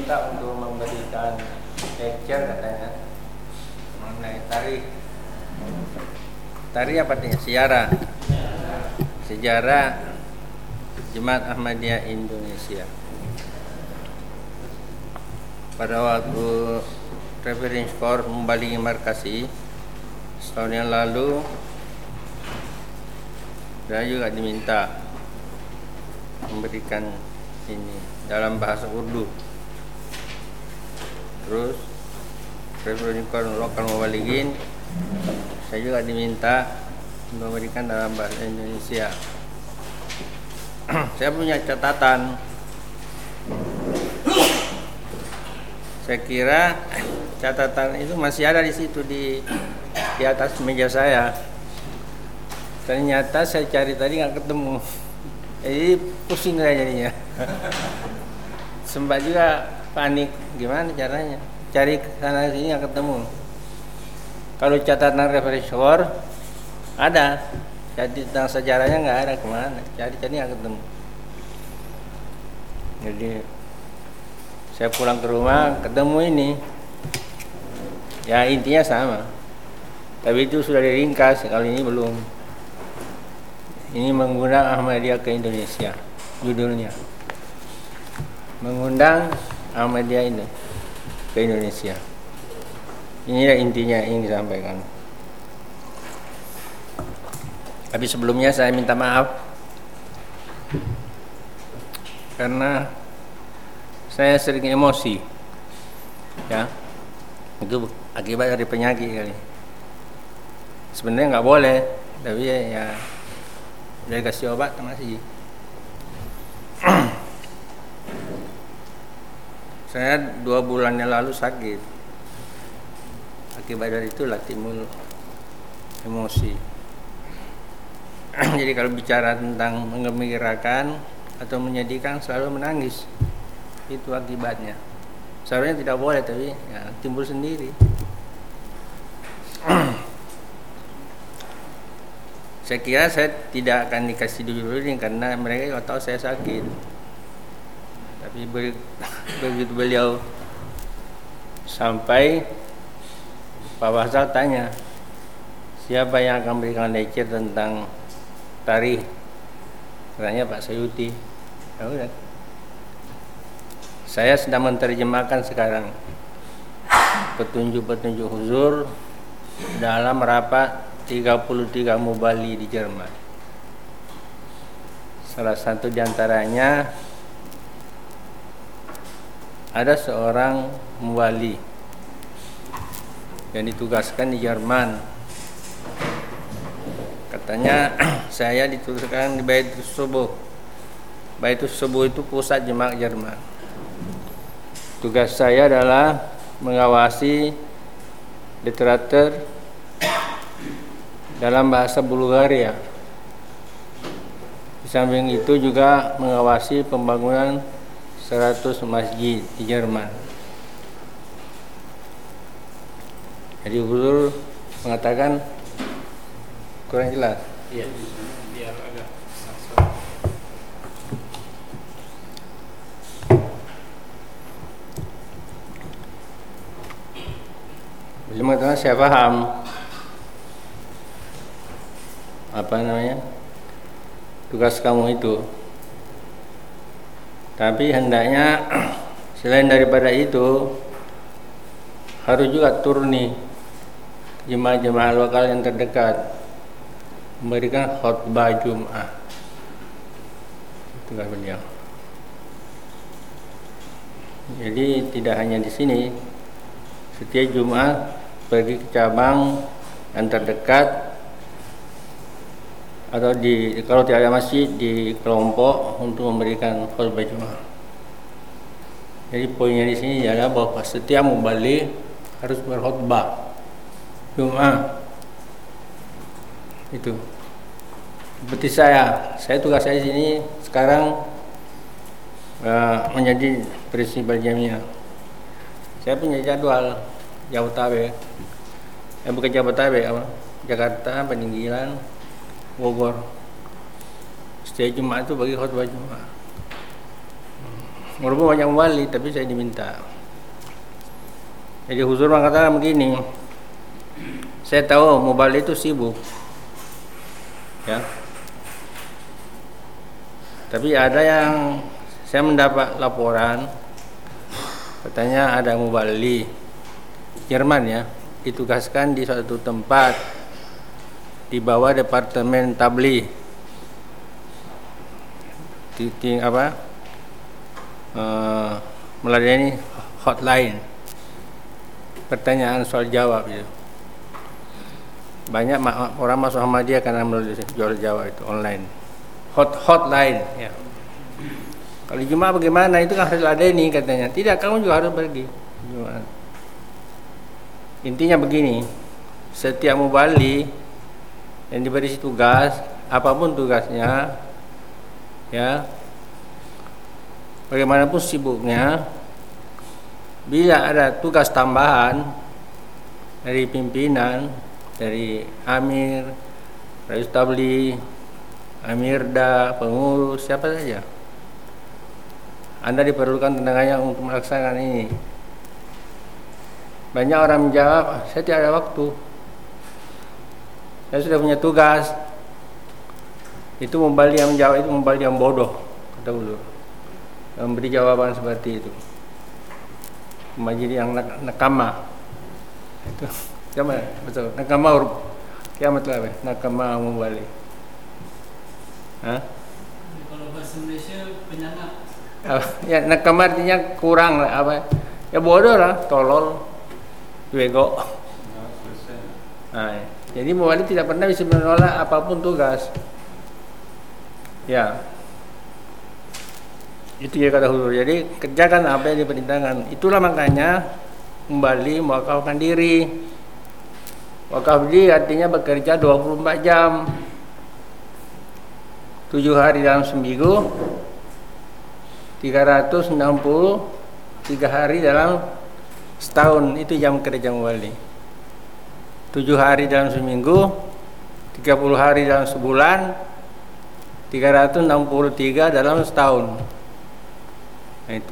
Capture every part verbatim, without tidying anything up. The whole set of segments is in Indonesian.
diminta untuk memberikan lecture katanya mengenai tari. Tari apa artinya? Sejarah. Sejarah Jemaat Ahmadiyah Indonesia. Pada waktu Reverend Skor membalingi markasi setahun yang lalu, saya juga diminta memberikan ini dalam bahasa Urdu. Terus Reverend Skor akan membaligin, saya juga diminta memberikan dalam bahasa Indonesia. Saya punya catatan. Saya kira catatan itu masih ada di situ di di atas meja saya. Ternyata saya cari tadi nggak ketemu. Jadi pusing saya jadinya. Sempat juga panik, gimana caranya? Cari sana sini nggak ketemu. Kalau catatan referensi ada, jadi tentang sejarahnya nggak ada, kemana? Cari-cari nggak ketemu. Jadi saya pulang ke rumah ketemu ini, ya intinya sama, tapi itu sudah diringkas, kali ini belum. Ini mengundang Ahmadiyah ke Indonesia, judulnya. Mengundang Ahmadiyah ini ke Indonesia. Inilah intinya yang disampaikan. Tapi sebelumnya saya minta maaf karena saya sering emosi, ya. Itu akibat dari penyakit kali. Sebenarnya nggak boleh, tapi ya, ya udah dikasih obat masih. Saya dua bulan yang lalu sakit. Akibat dari itulah timbul emosi. Jadi kalau bicara tentang menggembirakan atau menyedihkan selalu menangis, itu akibatnya. Seharusnya tidak boleh, tapi ya, timbul sendiri. Saya kira saya tidak akan dikasih dulu ini karena mereka juga tahu saya sakit. Tapi begitu beliau sampai, Pak Basal tanya, siapa yang akan memberikan lecture tentang tari? Katanya Pak Sayuti. Ya udah. Saya sedang menerjemahkan sekarang petunjuk-petunjuk huzur dalam rapat tiga puluh tiga mubali di Jerman. Salah satu diantaranya ada seorang mubali yang ditugaskan di Jerman. Katanya saya ditugaskan di Baitus Subuh. Baitus Subuh itu pusat jemaat Jerman. Tugas saya adalah mengawasi literatur dalam bahasa Bulgaria. Di samping itu juga mengawasi pembangunan seratus masjid di Jerman. Jadi Huzur mengatakan kurang jelas. Iya, biar agak Beliau mengatakan saya paham apa namanya tugas kamu itu, tapi hendaknya selain daripada itu harus juga turuni jemaah-jemaah lokal yang terdekat memberikan khutbah Jum'ah. Itu kan beliau. Jadi tidak hanya di sini, setiap Jumat pergi ke cabang yang terdekat atau di kalau tidak ada masjid di kelompok untuk memberikan khutbah Jumat. Jadi poinnya di sini adalah bahwa setiap mubali harus berkhutbah Jumat. Itu seperti saya, saya tugas saya di sini sekarang uh, menjadi prinsipal jamiah. Saya punya jadwal Jabotabek, eh bukan Jabotabek, apa? Jakarta, Peninggilan, Bogor. Setiap Jumat itu bagi khutbah Jumat. walaupun banyak mubali, tapi saya diminta. Jadi huzur mengatakan begini, saya tahu mubali itu sibuk, ya. Tapi ada yang saya mendapat laporan, katanya ada mubali Jerman ya, ditugaskan di suatu tempat di bawah departemen tabligh, di, di apa uh, melayani hotline, pertanyaan soal jawab itu. Banyak orang masuk Ahmadiyah karena melalui jual jawab itu online, hot hotline ya. Kalau Jumat bagaimana, itu kan harus ladeni katanya. Tidak, kamu juga harus pergi Jumat. Intinya begini, setiap mubali yang diberi tugas, apapun tugasnya, ya, bagaimanapun sibuknya, bila ada tugas tambahan dari pimpinan, dari amir, rais tabligh, amirda, pengurus, siapa saja, Anda diperlukan tenaganya untuk melaksanakan ini. Banyak orang menjawab, saya tidak ada waktu, saya sudah punya tugas. Itu mubali yang menjawab itu mubali yang bodoh, kata ulur, memberi jawaban seperti itu, majid yang nakama. Itu sama betul, nakama huruf kiamat lah, nakama mubali. Hah? Kalau bahasa Indonesia penyangat. Ya, nakama artinya kurang lah, apa? Ya bodoh lah, tolol, bego. Nah, jadi mubali tidak pernah bisa menolak apapun tugas. Ya, itu ya kata huzur. Jadi kerjakan apa yang diperintahkan. Itulah makanya mubali mewakafkan diri. Wakaf diri artinya bekerja dua puluh empat jam, tujuh hari dalam seminggu, tiga ratus enam puluh tiga hari dalam setahun. Itu jam kerja mubali. tujuh hari dalam seminggu, tiga puluh hari dalam sebulan, tiga ratus enam puluh tiga dalam setahun. Nah itu.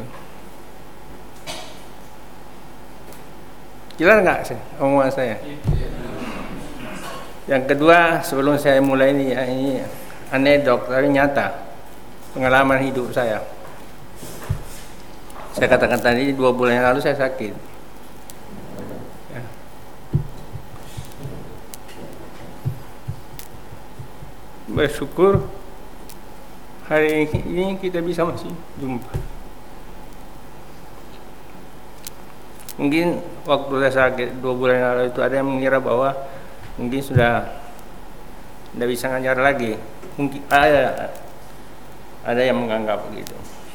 Jelas nggak sih omongan saya? Yang kedua, sebelum saya mulai ini, ya, ini anekdot tapi nyata, pengalaman hidup saya. Saya katakan tadi, dua bulan yang lalu saya sakit. Bersyukur hari ini kita bisa masih jumpa. Mungkin waktu saya sakit dua bulan lalu itu ada yang mengira bahwa mungkin sudah tidak bisa ngajar lagi. Mungkin ada ada yang menganggap begitu.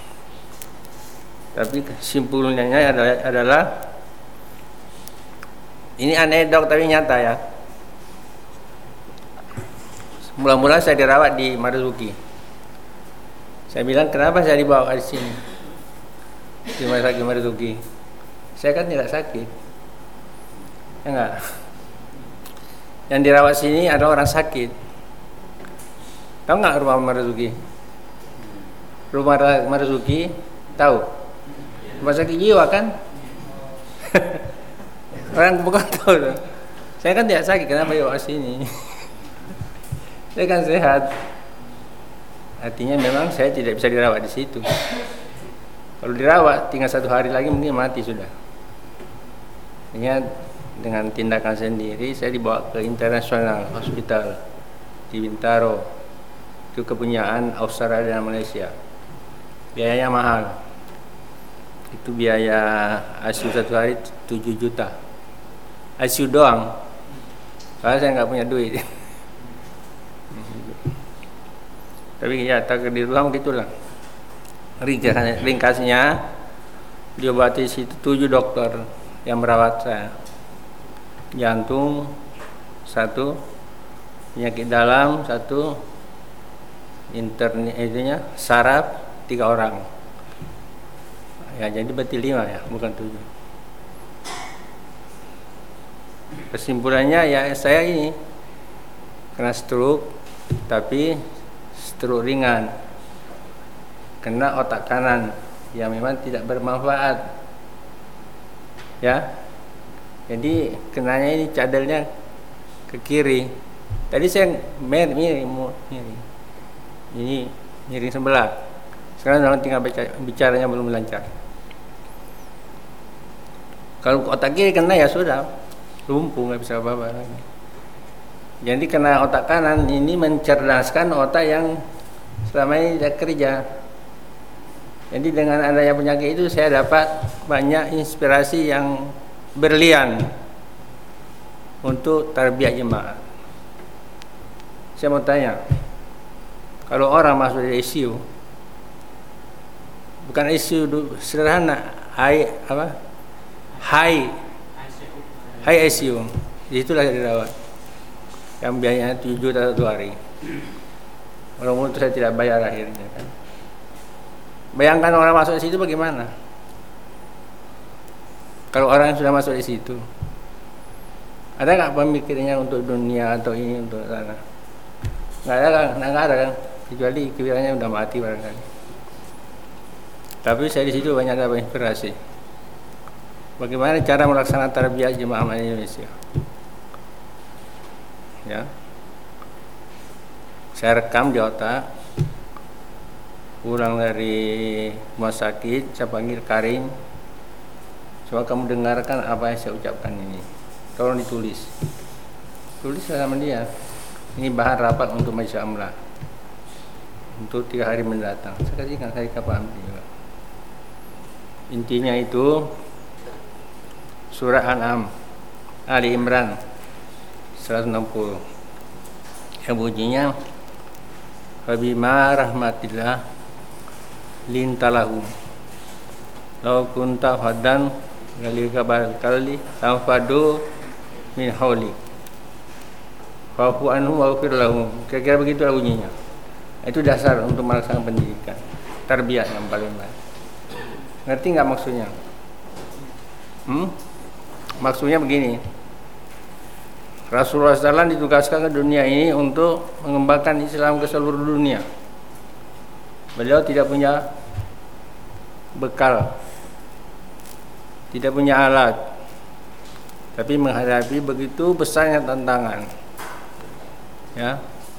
Tapi kesimpulannya adalah, adalah ini anekdot tapi nyata ya. Mula-mula saya dirawat di Marzuki. Saya bilang, kenapa saya dibawa di sini, di rumah sakit Marzuki? Saya kan tidak sakit, ya enggak. Yang dirawat sini ada orang sakit. Tahu nggak rumah Marzuki? Rumah Marzuki tahu? Rumah sakit jiwa kan? Orang bukan tahu. Saya kan tidak sakit, kenapa dibawa sini? Saya kan sehat. Artinya memang saya tidak bisa dirawat di situ. Kalau dirawat tinggal satu hari lagi mungkin mati sudah. Artinya dengan tindakan sendiri saya dibawa ke International Hospital di Bintaro. Itu kepunyaan Australia dan Malaysia. Biayanya mahal. Itu biaya I C U satu hari tujuh juta. I C U doang. Karena saya nggak punya duit. Tapi ya takdir Tuhan gitulah. Ringkasnya diobati situ tujuh dokter yang merawat saya. Jantung satu, penyakit dalam satu, intern itunya saraf tiga orang. Ya jadi berarti lima ya, bukan tujuh. Kesimpulannya ya saya ini kena stroke, tapi stroke ringan, kena otak kanan, yang memang tidak bermanfaat. Ya. Jadi kenanya ini cadalnya ke kiri. Tadi saya miring, miring, miring. Ini miring sebelah. Sekarang orang tinggal baca, bicaranya belum lancar. Kalau otak kiri kena ya sudah, lumpuh, nggak bisa apa-apa lagi. Jadi kena otak kanan ini mencerdaskan otak yang selama ini tidak kerja. Jadi dengan adanya penyakit itu saya dapat banyak inspirasi yang berlian untuk tarbiyah jemaah. Saya mau tanya, kalau orang masuk di I C U, bukan I C U sederhana, high apa? High, high I C U, itulah dirawat. Yang biayanya tujuh juta satu hari. Walaupun itu saya tidak bayar akhirnya kan. Bayangkan orang masuk di situ bagaimana? Kalau orang yang sudah masuk di situ, ada nggak pemikirannya untuk dunia atau ini untuk sana? Nggak ada kan? Nggak ada kan? Kecuali pikirannya udah mati barangkali. Tapi saya di situ banyak dapat inspirasi. Bagaimana cara melaksanakan tarbiyah jemaah Ahmadiyah Indonesia? Ya, saya rekam di otak. Pulang dari rumah sakit, saya panggil Karim. Coba kamu dengarkan apa yang saya ucapkan ini. Tolong ditulis. Tulis sama dia. Ini bahan rapat untuk majelis amlah untuk tiga hari mendatang. Saya kasihkan saya kapan juga. Intinya itu surah An'am, Ali Imran seratus enam puluh. Yang bunyinya Fabima rahmatillah lintalahu law kunta fadan galika barkali tanfadu min hauli fa'fu anhum waghfir lahum. Kira-kira begitulah bunyinya. Itu dasar untuk melaksanakan pendidikan tarbiyah yang paling baik. Ngerti nggak maksudnya? Hmm? Maksudnya begini, Rasulullah shallallahu alaihi wasallam ditugaskan ke dunia ini untuk mengembangkan Islam ke seluruh dunia. Beliau tidak punya bekal, tidak punya alat, tapi menghadapi begitu besarnya tantangan. Ya,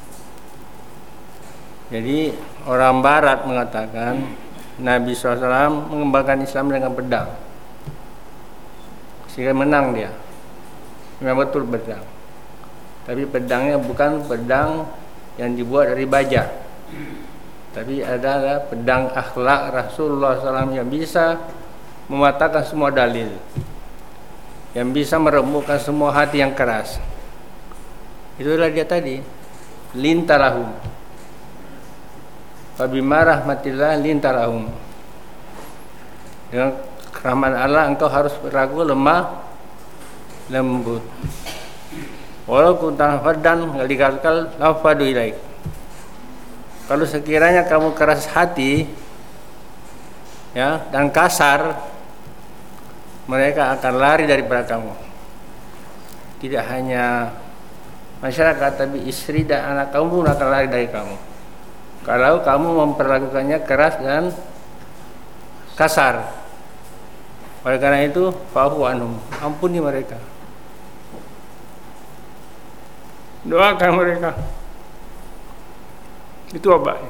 jadi orang Barat mengatakan Nabi shallallahu alaihi wasallam mengembangkan Islam dengan pedang, sehingga menang dia. Memang betul pedang, tapi pedangnya bukan pedang yang dibuat dari baja, tapi adalah pedang akhlak Rasulullah shallallahu alaihi wasallam yang bisa mematahkan semua dalil, yang bisa meremukkan semua hati yang keras. Itulah dia tadi, lintalahum Fabima rahmatillah lintalahum. Dengan rahmat Allah engkau harus ragu, lemah, lembut. Walau kunta faddan galikal lafadu ilaik. Kalau sekiranya kamu keras hati, ya, dan kasar, mereka akan lari daripada kamu. Tidak hanya masyarakat, tapi istri dan anak kamu pun akan lari dari kamu kalau kamu memperlakukannya keras dan kasar. Oleh karena itu, fa'fu anhum, ampuni mereka, doakan mereka. Itu obatnya.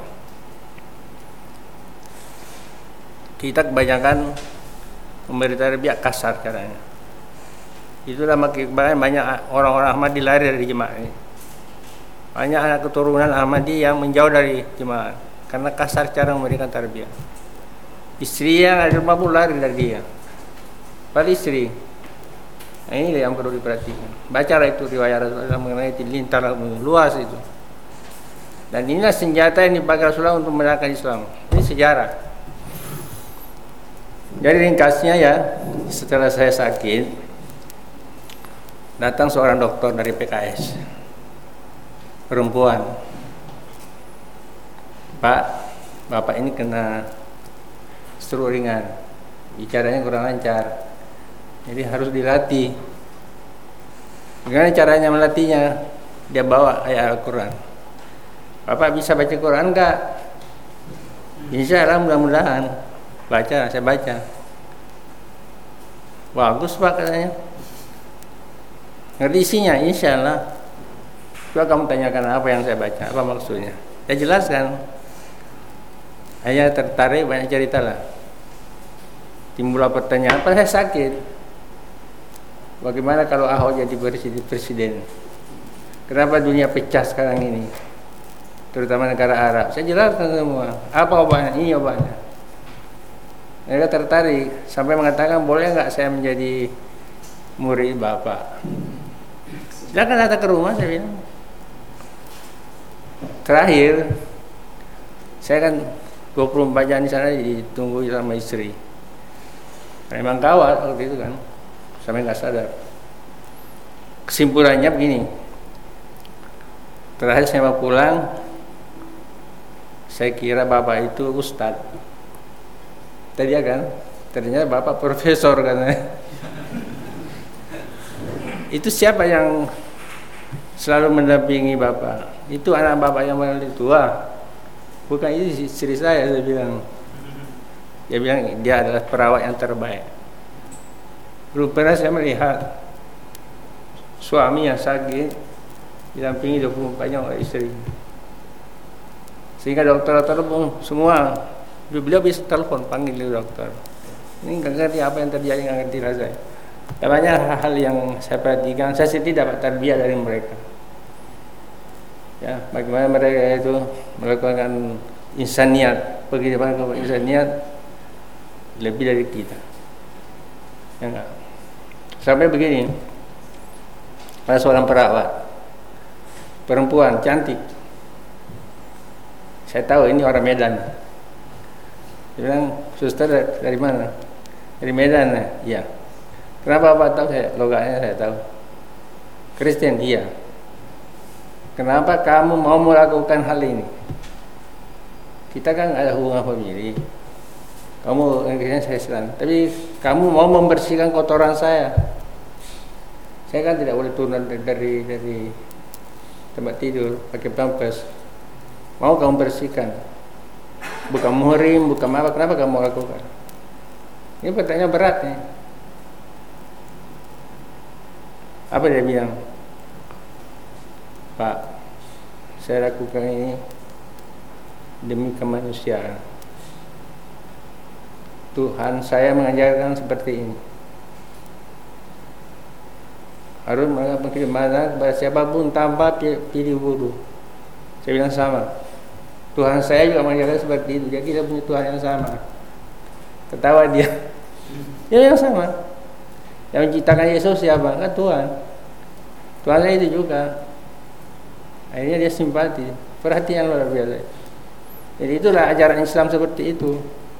Kita kebanyakan memberi tarbiyah kasar caranya. Itulah makanya banyak orang-orang Ahmadi lari dari jemaah ini. Banyak anak keturunan Ahmadi yang menjauh dari jemaah karena kasar cara memberikan tarbiyah. Istri yang ada di rumah pun lari dari dia. Pada istri. Nah, ini yang perlu diperhatikan. Bacalah itu riwayat Rasulullah mengenai lintar luas itu. Dan inilah senjata yang dipakai Rasulullah untuk menegakkan Islam. Ini sejarah. Jadi ringkasnya ya, setelah saya sakit, datang seorang dokter dari P K S, perempuan. Pak, bapak ini kena stroke ringan, bicaranya kurang lancar, jadi harus dilatih. Bagaimana caranya melatihnya? Dia bawa ayat Al-Quran. Bapak bisa baca Quran enggak? Insya Allah mudah-mudahan. Baca, saya baca. Bagus Pak katanya. Ngerti isinya, insya Allah. Coba kamu tanyakan apa yang saya baca, apa maksudnya. Saya jelaskan. Saya tertarik, banyak cerita lah. Timbul pertanyaan, apa saya sakit? Bagaimana kalau Ahok jadi presiden? Kenapa dunia pecah sekarang ini? Terutama negara Arab. Saya jelaskan semua. Apa obatnya? Ini obatnya. Mereka tertarik sampai mengatakan, boleh nggak saya menjadi murid Bapak? Silakan datang ke rumah, saya bilang. Terakhir, saya kan dua puluh empat jam di sana ditunggu sama istri. Memang kawat waktu itu kan, sampai nggak sadar. Kesimpulannya begini. Terakhir saya mau pulang, saya kira Bapak itu ustadz. Tadi ya kan, ternyata Bapak profesor kan. Itu siapa yang selalu mendampingi Bapak? Itu anak Bapak yang paling tua. Bukan itu istri saya, saya bilang. Dia bilang dia adalah perawat yang terbaik. Rupanya saya melihat suami yang sakit didampingi dua puluh empat jam oleh istri. Sehingga dokter-dokter pun semua beliau bisa telepon panggil dokter. Ini nggak ngerti apa yang terjadi, nggak ngerti lah saya. Banyak hal-hal yang saya perhatikan, saya sendiri dapat tarbiyah dari mereka. Ya, bagaimana mereka itu melakukan insaniat, bagaimana insaniat lebih dari kita. Ya enggak? Sampai begini, ada seorang perawat, perempuan cantik. Saya tahu ini orang Medan. Dia bilang, suster dari mana? Dari Medan, ya. Kenapa Bapak tahu? Saya logatnya saya tahu. Kristen, iya. Kenapa kamu mau melakukan hal ini? Kita kan ada hubungan famili. Kamu Kristen, saya Islam. Tapi kamu mau membersihkan kotoran saya. Saya kan tidak boleh turun dari dari tempat tidur pakai pampers. Mau kamu bersihkan? Bukan muhrim, bukan apa? Kenapa kamu lakukan? Ini pertanyaan berat nih. Apa dia bilang? Pak, saya lakukan ini demi kemanusiaan. Tuhan saya mengajarkan seperti ini. Harus melakukan kekhidmatan kepada siapapun tanpa pilih bulu. Saya bilang sama. Tuhan saya juga mengajarkan seperti itu. Jadi kita punya Tuhan yang sama. Ketawa dia. Ya yang sama. Yang menciptakan Yesus siapa? Kan Tuhan. Tuhan saya itu juga. Akhirnya dia simpati. Perhatian luar biasa. Jadi itulah ajaran Islam seperti itu.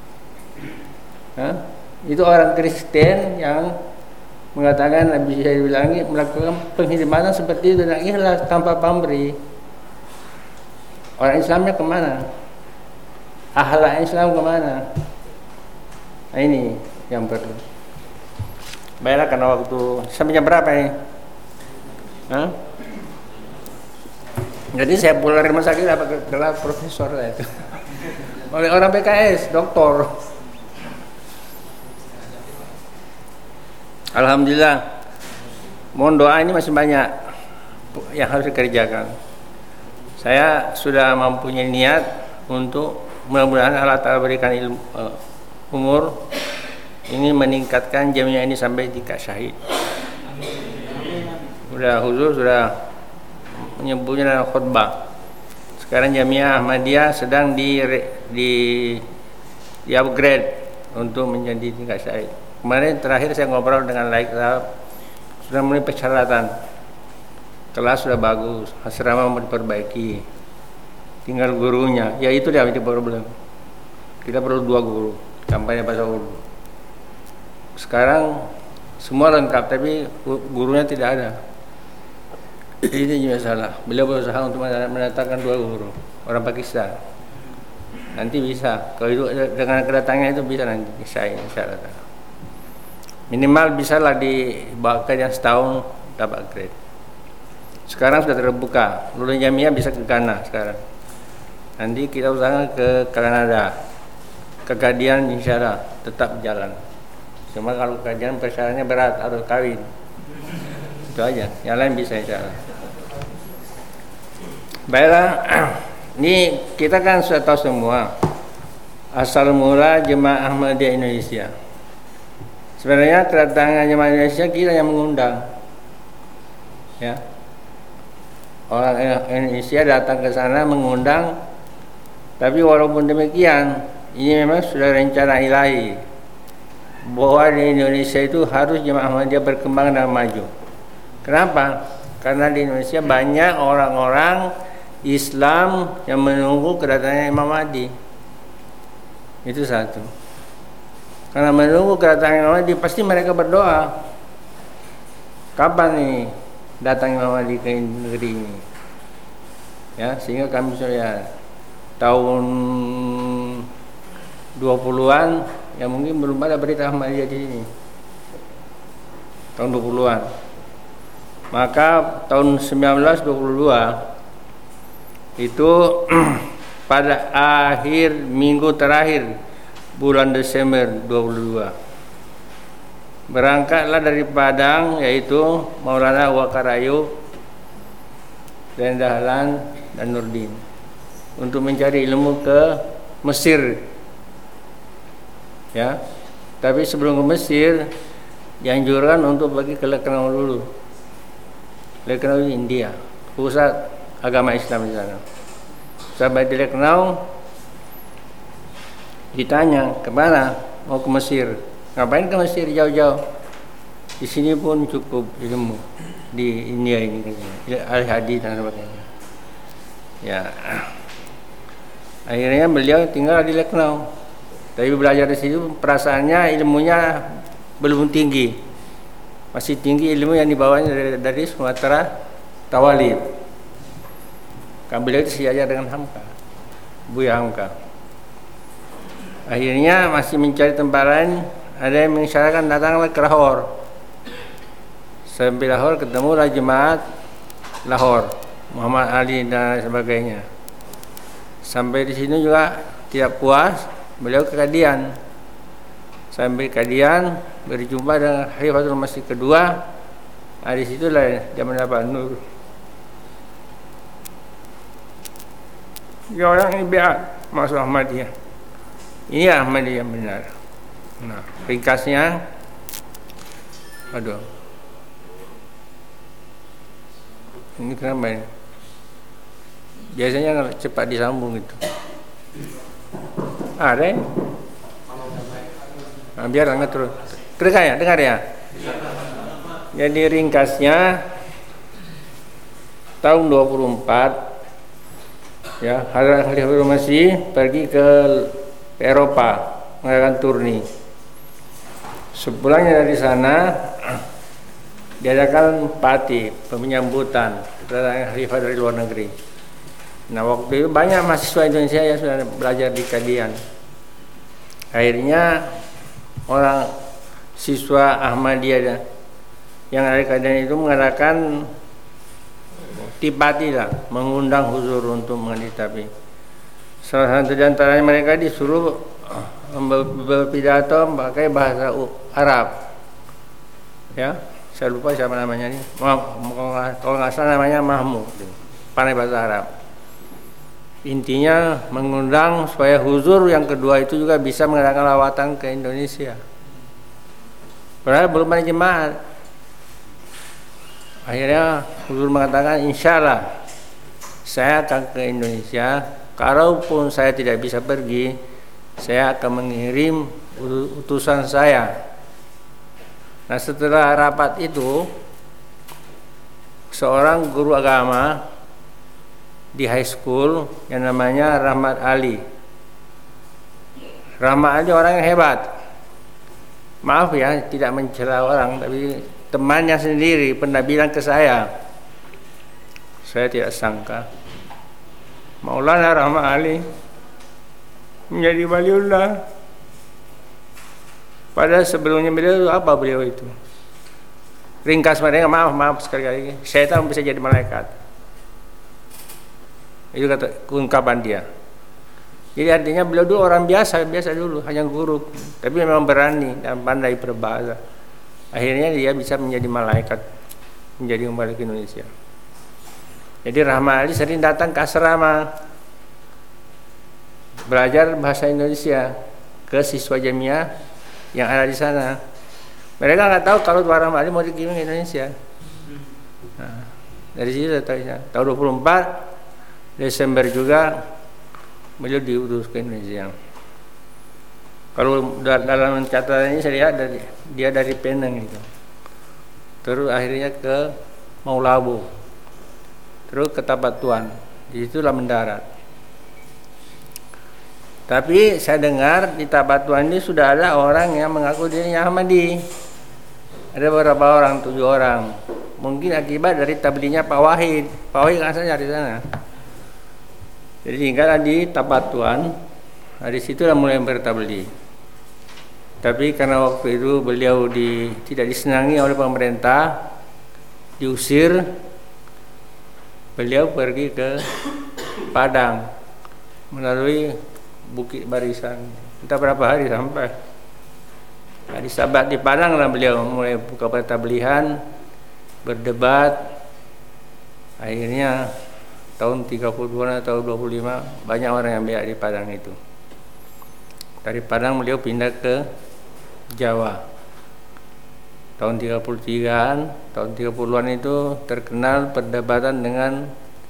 Hah? Itu orang Kristen yang mengatakan Nabi saya bilang melakukan pengkhidmatan seperti itu dan ikhlas tanpa pamrih. Orang Islamnya kemana? Akhlak Islam kemana? Nah ini yang perlu. Baiklah, karena waktu sampai jam berapa ini? Hah? Jadi saya pulang dari rumah sakit dapat gelar profesor lah itu. Oleh orang P K S, doktor. Alhamdulillah. Mohon doa, ini masih banyak yang harus dikerjakan. Saya sudah mempunyai niat untuk mudah-mudahan Allah Ta'ala berikan ilmu, uh, umur ini meningkatkan jamiah ini sampai tingkat syahid. Sudah huzur sudah menyebutnya dalam khutbah. Sekarang Jamiah Ahmadiyah sedang di di di upgrade untuk menjadi tingkat syahid. Kemarin terakhir saya ngobrol dengan Laik Sahab, sudah mulai persyaratan. Kelas sudah bagus, asrama mau diperbaiki. Tinggal gurunya, ya itu dia itu problem. Kita perlu dua guru, kampanye bahasa Urdu. Sekarang semua lengkap, tapi gurunya tidak ada. Ini juga salah. Beliau berusaha untuk mendatangkan dua guru, orang Pakistan. Nanti bisa, kalau itu dengan kedatangannya itu bisa nanti saya insya Allah. Minimal bisalah dibawa ke yang setahun dapat grade. Sekarang sudah terbuka, lulus Jamiah bisa ke Ghana sekarang. Nanti kita usahakan ke Kanada. kekadian insya Allah tetap jalan. Cuma kalau kekadian persyaratannya berat, harus kawin. Itu aja, yang lain bisa insya Allah. Baiklah, ini kita kan sudah tahu semua asal mula Jemaah Ahmadiyah Indonesia. Sebenarnya kedatangan Jemaah Indonesia kita yang mengundang, ya. Orang Indonesia datang ke sana mengundang, tapi walaupun demikian, ini memang sudah rencana ilahi bahwa di Indonesia itu harus Jemaah Ahmadiyah berkembang dan maju. Kenapa? Karena di Indonesia banyak orang-orang Islam yang menunggu kedatangan Imam Mahdi. Itu satu. Karena menunggu kedatangan Imam Mahdi, pasti mereka berdoa, kapan nih datang Imam Mahdi ke negeri ini? Ya, sehingga kami sudah tahun dua puluhan ya mungkin belum ada berita Ahmadiyah di sini. Tahun dua puluhan. Maka tahun seribu sembilan ratus dua puluh dua itu pada akhir minggu terakhir bulan Desember dua puluh dua berangkatlah dari Padang, yaitu Maulana Wakarayu dan Dahlan dan Nurdin, untuk mencari ilmu ke Mesir. Ya, tapi sebelum ke Mesir dianjurkan untuk pergi ke Lucknow dulu. Lucknow India, pusat agama Islam di sana. Sampai di Lucknow ditanya kemana, mau ke Mesir. Ngapain ke Mesir jauh-jauh? Di sini pun cukup ilmu di India ini, al-hadis dan sebagainya. Ya, akhirnya beliau tinggal di Lucknow. Tapi belajar di situ, perasaannya ilmunya belum tinggi, masih tinggi ilmu yang dibawanya dari, dari Sumatera Tawalib. Kan beliau itu sejajar dengan Hamka, Buya Hamka. Akhirnya masih mencari tempat lain. Ada yang mengisyaratkan datanglah ke Lahore. Sampai Lahore ketemulah jemaat Lahore, Muhammad Ali dan sebagainya. Sampai di sini juga tidak puas, beliau ke Kadian. Sampai Kadian berjumpa dengan Khalifatul Masih kedua. Nah, di situlah dia mendapat nur. Ya, orang ini biar masuk Ahmadiyah. Ini Ahmadiyah benar. Nah, ringkasnya, aduh, ini kenapa ini? Biasanya cepat disambung itu. Ada ya? Nah, biar nggak terus. Dengar ya, dengar ya. Jadi ringkasnya tahun dua puluh empat ya, Khalifah Masih pergi ke Eropa mengadakan turni. Sepulangnya dari sana diadakan pati, penyambutan kedatangan Khalifah dari luar negeri. Nah, waktu itu banyak mahasiswa Indonesia yang sudah belajar di Kadian. Akhirnya orang siswa Ahmadiyah yang ada di Kadian itu mengadakan tipati lah, mengundang huzur untuk menghadiri. Salah satu di antaranya mereka disuruh berpidato pakai bahasa Arab. Ya, saya lupa siapa namanya ini. Kalau nggak salah namanya Mahmud. Pandai bahasa Arab. Intinya mengundang supaya huzur yang kedua itu juga bisa mengadakan lawatan ke Indonesia. Padahal belum ada jemaat. Akhirnya huzur mengatakan, insya Allah saya akan ke Indonesia. Kalaupun saya tidak bisa pergi, saya akan mengirim utusan saya. Nah, setelah rapat itu, seorang guru agama di high school yang namanya Rahmat Ali. Rahmat Ali orang yang hebat. Maaf ya, tidak mencela orang, tapi temannya sendiri pernah bilang ke saya, saya tidak sangka Maulana Rahmat Ali menjadi waliullah. Padahal sebelumnya beliau apa beliau itu? Ringkas mereka, maaf maaf sekali lagi, syaitan bisa jadi malaikat. Itu kata ungkapan dia. Jadi artinya beliau dulu orang biasa, biasa dulu, hanya guru. Tapi memang berani dan pandai berbahasa. Akhirnya dia bisa menjadi malaikat, menjadi kembali ke Indonesia. Jadi Rahmat Ali sering datang ke asrama, belajar bahasa Indonesia ke siswa Jamiah yang ada di sana. Mereka nggak tahu kalau Tuan Rahmat Ali mau dikirim ke Indonesia. Nah, dari situ saya tahu. Tahun dua puluh empat Desember juga beliau diutus ke Indonesia. Kalau dalam catatan ini saya lihat dari, dia dari Penang itu. Terus akhirnya ke Maulabo. Terus ke Tapatuan. Di situlah mendarat. Tapi saya dengar di Tapatuan ini sudah ada orang yang mengaku dirinya Ahmadi. Ada beberapa orang, tujuh orang. Mungkin akibat dari tablighnya Pak Wahid. Pak Wahid kan asalnya dari sana. Jadi tinggal di Tapatuan. Dari situlah mulai bertabligh. Tapi karena waktu itu beliau di, tidak disenangi oleh pemerintah, diusir, beliau pergi ke Padang melalui Bukit Barisan. Entah berapa hari sampai. Nah, di Sabat di Padang lah beliau mulai buka pertablihan, berdebat. Akhirnya tahun tiga puluh dua atau dua puluh lima banyak orang yang berak di Padang itu. Dari Padang beliau pindah ke Jawa. Tahun tiga puluh tigaan, tahun tiga puluhan itu terkenal perdebatan dengan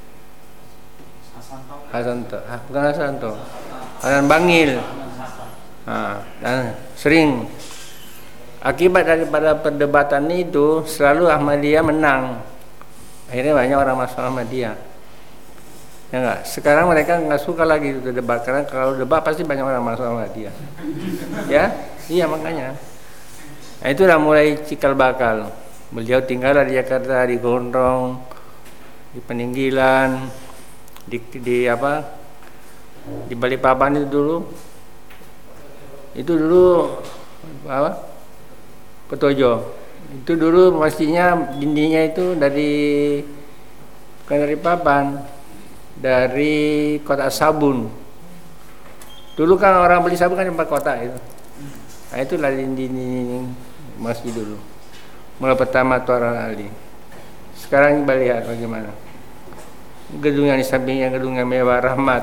Hasanto, bukan Hasanto, Hasan Bangil. Nah, dan sering akibat daripada perdebatan itu selalu Ahmadiyah menang. Akhirnya banyak orang masuk Ahmadiyah. Ya enggak? Sekarang mereka nggak suka lagi itu debat karena kalau debat pasti banyak orang masuk Ahmadiyah. Ya? Iya makanya. Nah, itulah mulai cikal bakal. Beliau tinggal di Jakarta, di Gondrong, di Peninggilan, di, di apa? Di Balikpapan itu dulu. Itu dulu apa? Petojo. Itu dulu pastinya dindingnya itu dari bukan dari papan, dari kotak sabun. Dulu kan orang beli sabun kan empat kotak itu. Nah itulah dinding masjid dulu. Mulai pertama Tuan Ali. Sekarang kita lihat bagaimana. Gedung yang di sampingnya gedung yang mewah Rahmat.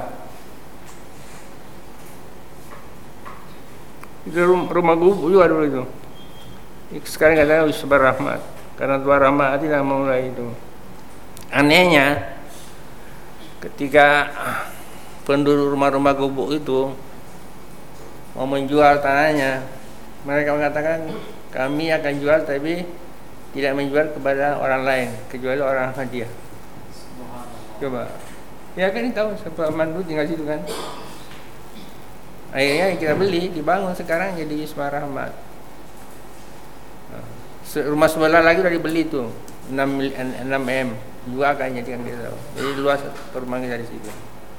Itu rumah gubuk juga dulu itu. Sekarang katanya Wisma Rahmat. Karena Tuan Rahmat tidak mulai itu. Anehnya ketika penduduk rumah-rumah gubuk itu mau menjual tanahnya, mereka mengatakan kami akan jual tapi tidak menjual kepada orang lain kecuali orang Ahmadiyah. Coba, ya kan ini tahu sebab Mandu tinggal situ kan. Akhirnya kita beli, dibangun sekarang jadi Wisma Rahmat. Rumah sebelah lagi udah dibeli tuh enam M juga akan jadikan kita tahu. Jadi luas rumah kita di situ.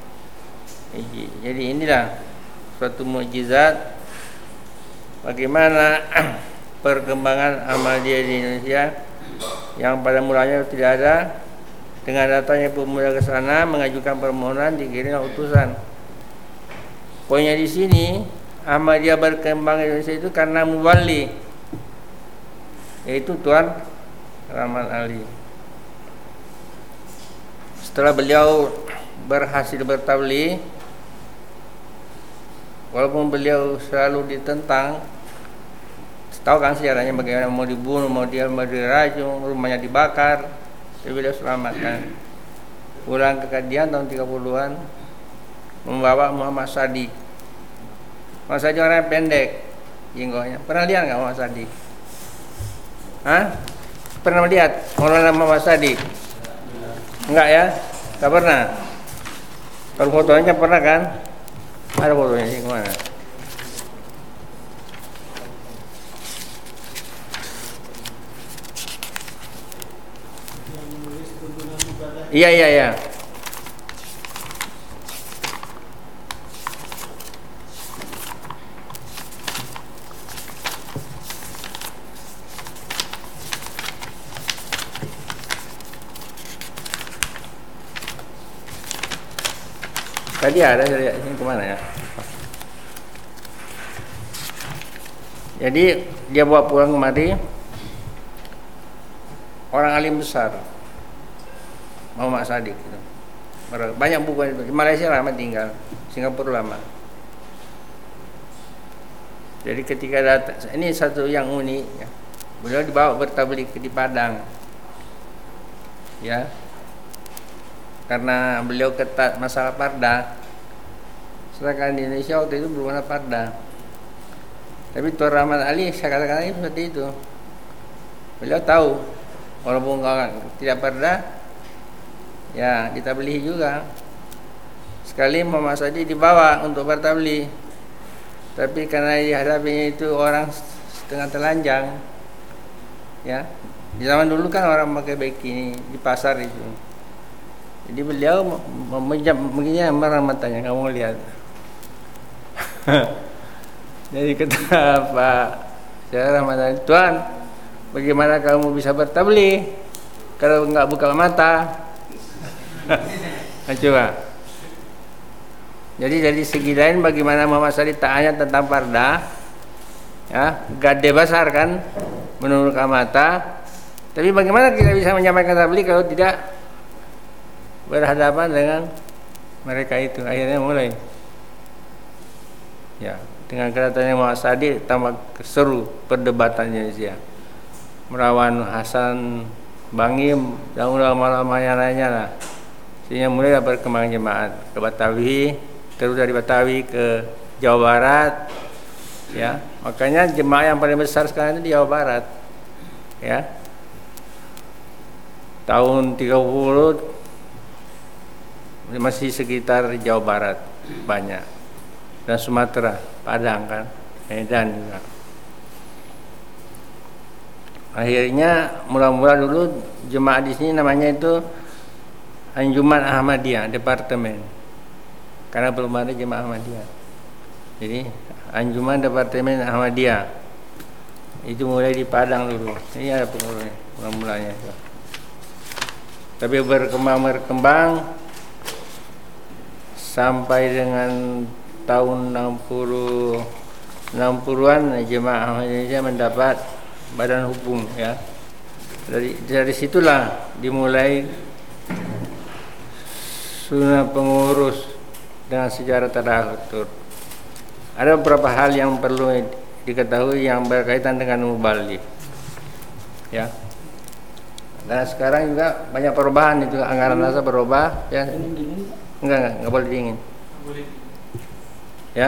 Jadi inilah suatu mukjizat bagaimana perkembangan Ahmadiyah di Indonesia yang pada mulanya tidak ada. Dengan datangnya pemuda ke sana mengajukan permohonan dikirim utusan. Poinnya di sini Ahmadiyah berkembang di Indonesia itu karena muwali, yaitu Tuan Rahmat Ali. Setelah beliau berhasil bertabligh, walaupun beliau selalu ditentang, tahu kan sejarahnya bagaimana mau dibunuh, mau dia mau dirajung, rumahnya dibakar, tapi beliau selamatkan. Pulang ke Kadian tahun tiga puluhan membawa Muhammad Sadiq. Muhammad Sadiq orang pendek jenggotnya. Pernah lihat nggak Muhammad Sadiq? Hah? Pernah lihat Maulana Muhammad Sadiq? Enggak ya? Enggak pernah. Kalau fotonya pernah kan? Ada fotonya sih kemana? Iya iya iya. Tadi ada, saya lihat ini kemana ya? Jadi dia bawa pulang kemari orang alim besar, Muhammad Sadiq. Banyak buku itu. Di Malaysia lama tinggal, Singapura lama. Jadi ketika datang, ini satu yang unik ya. Beliau dibawa bertablik di Padang. Ya. Karena beliau ketat masalah parda. Sedangkan di Indonesia waktu itu belum ada parda. Tapi Tuan Rahmat Ali saya katakan ini seperti itu. Beliau tahu walaupun tidak parda, ya ditablighi juga. Sekali Muhammad Sadiq dibawa untuk bertabligh, tapi karena dihadapinya itu orang setengah telanjang, ya di zaman dulu kan orang pakai bikini di pasar itu. Jadi beliau memejam begini merah matanya, kamu lihat. Jadi kata Pak Syekh Rahmat, Tuan, bagaimana kamu bisa bertabligh kalau enggak buka mata? Coba. Jadi dari segi lain bagaimana Muhammad Sadiq tak hanya tentang parda, ya, gade besar kan, menurut mata. Tapi bagaimana kita bisa menyampaikan tabligh kalau tidak berhadapan dengan mereka itu? Akhirnya mulai, ya, dengan kedatangan Muhammad Sadiq tambah seru perdebatannya Indonesia. Melawan Hasan Bangim dan ulama-ulamanya lainnya lah. Sehingga mulai berkembang jemaat ke Betawi, terus dari Betawi ke Jawa Barat, ya. Makanya jemaah yang paling besar sekarang itu di Jawa Barat, ya. Tahun tiga puluh masih sekitar Jawa Barat banyak, dan Sumatera, Padang kan, Medan juga. Akhirnya mula-mula dulu jemaah di sini namanya itu Anjuman Ahmadiyah Departemen, karena belum ada jemaah Ahmadiyah. Jadi Anjuman Departemen Ahmadiyah itu mulai di Padang dulu. Ini ada pengurusnya mula-mulanya. Tapi berkembang berkembang sampai dengan tahun enam puluh enam puluhan jemaah Indonesia mendapat badan hukum, ya. Dari dari situlah dimulai sunnah pengurus dengan sejarah teratur. Ada beberapa hal yang perlu diketahui yang berkaitan dengan mubalik, ya. Dan sekarang juga banyak perubahan itu, anggaran NASA berubah, ya. Enggak, enggak, enggak boleh dingin. Boleh. Ya.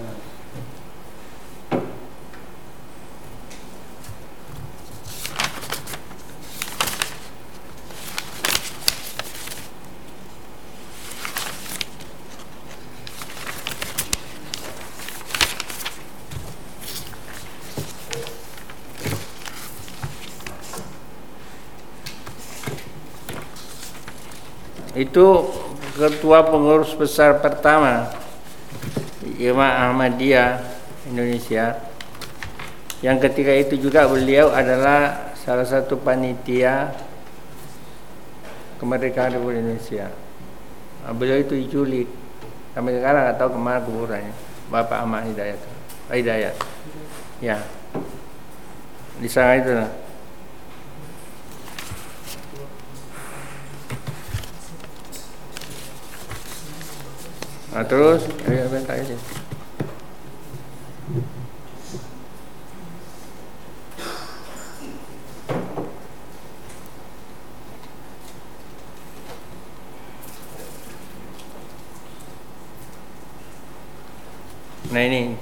Itu ketua pengurus besar pertama Jemaah Ahmadiyah Indonesia, yang ketika itu juga beliau adalah salah satu panitia kemerdekaan Republik Indonesia. Nah, beliau itu diculik sampai sekarang nggak tahu kemana kuburannya, Bapak Ahmad Hidayat. Hidayat, ya, di sana itu lah. Nah, terus ayo bentar aja. Nah, ini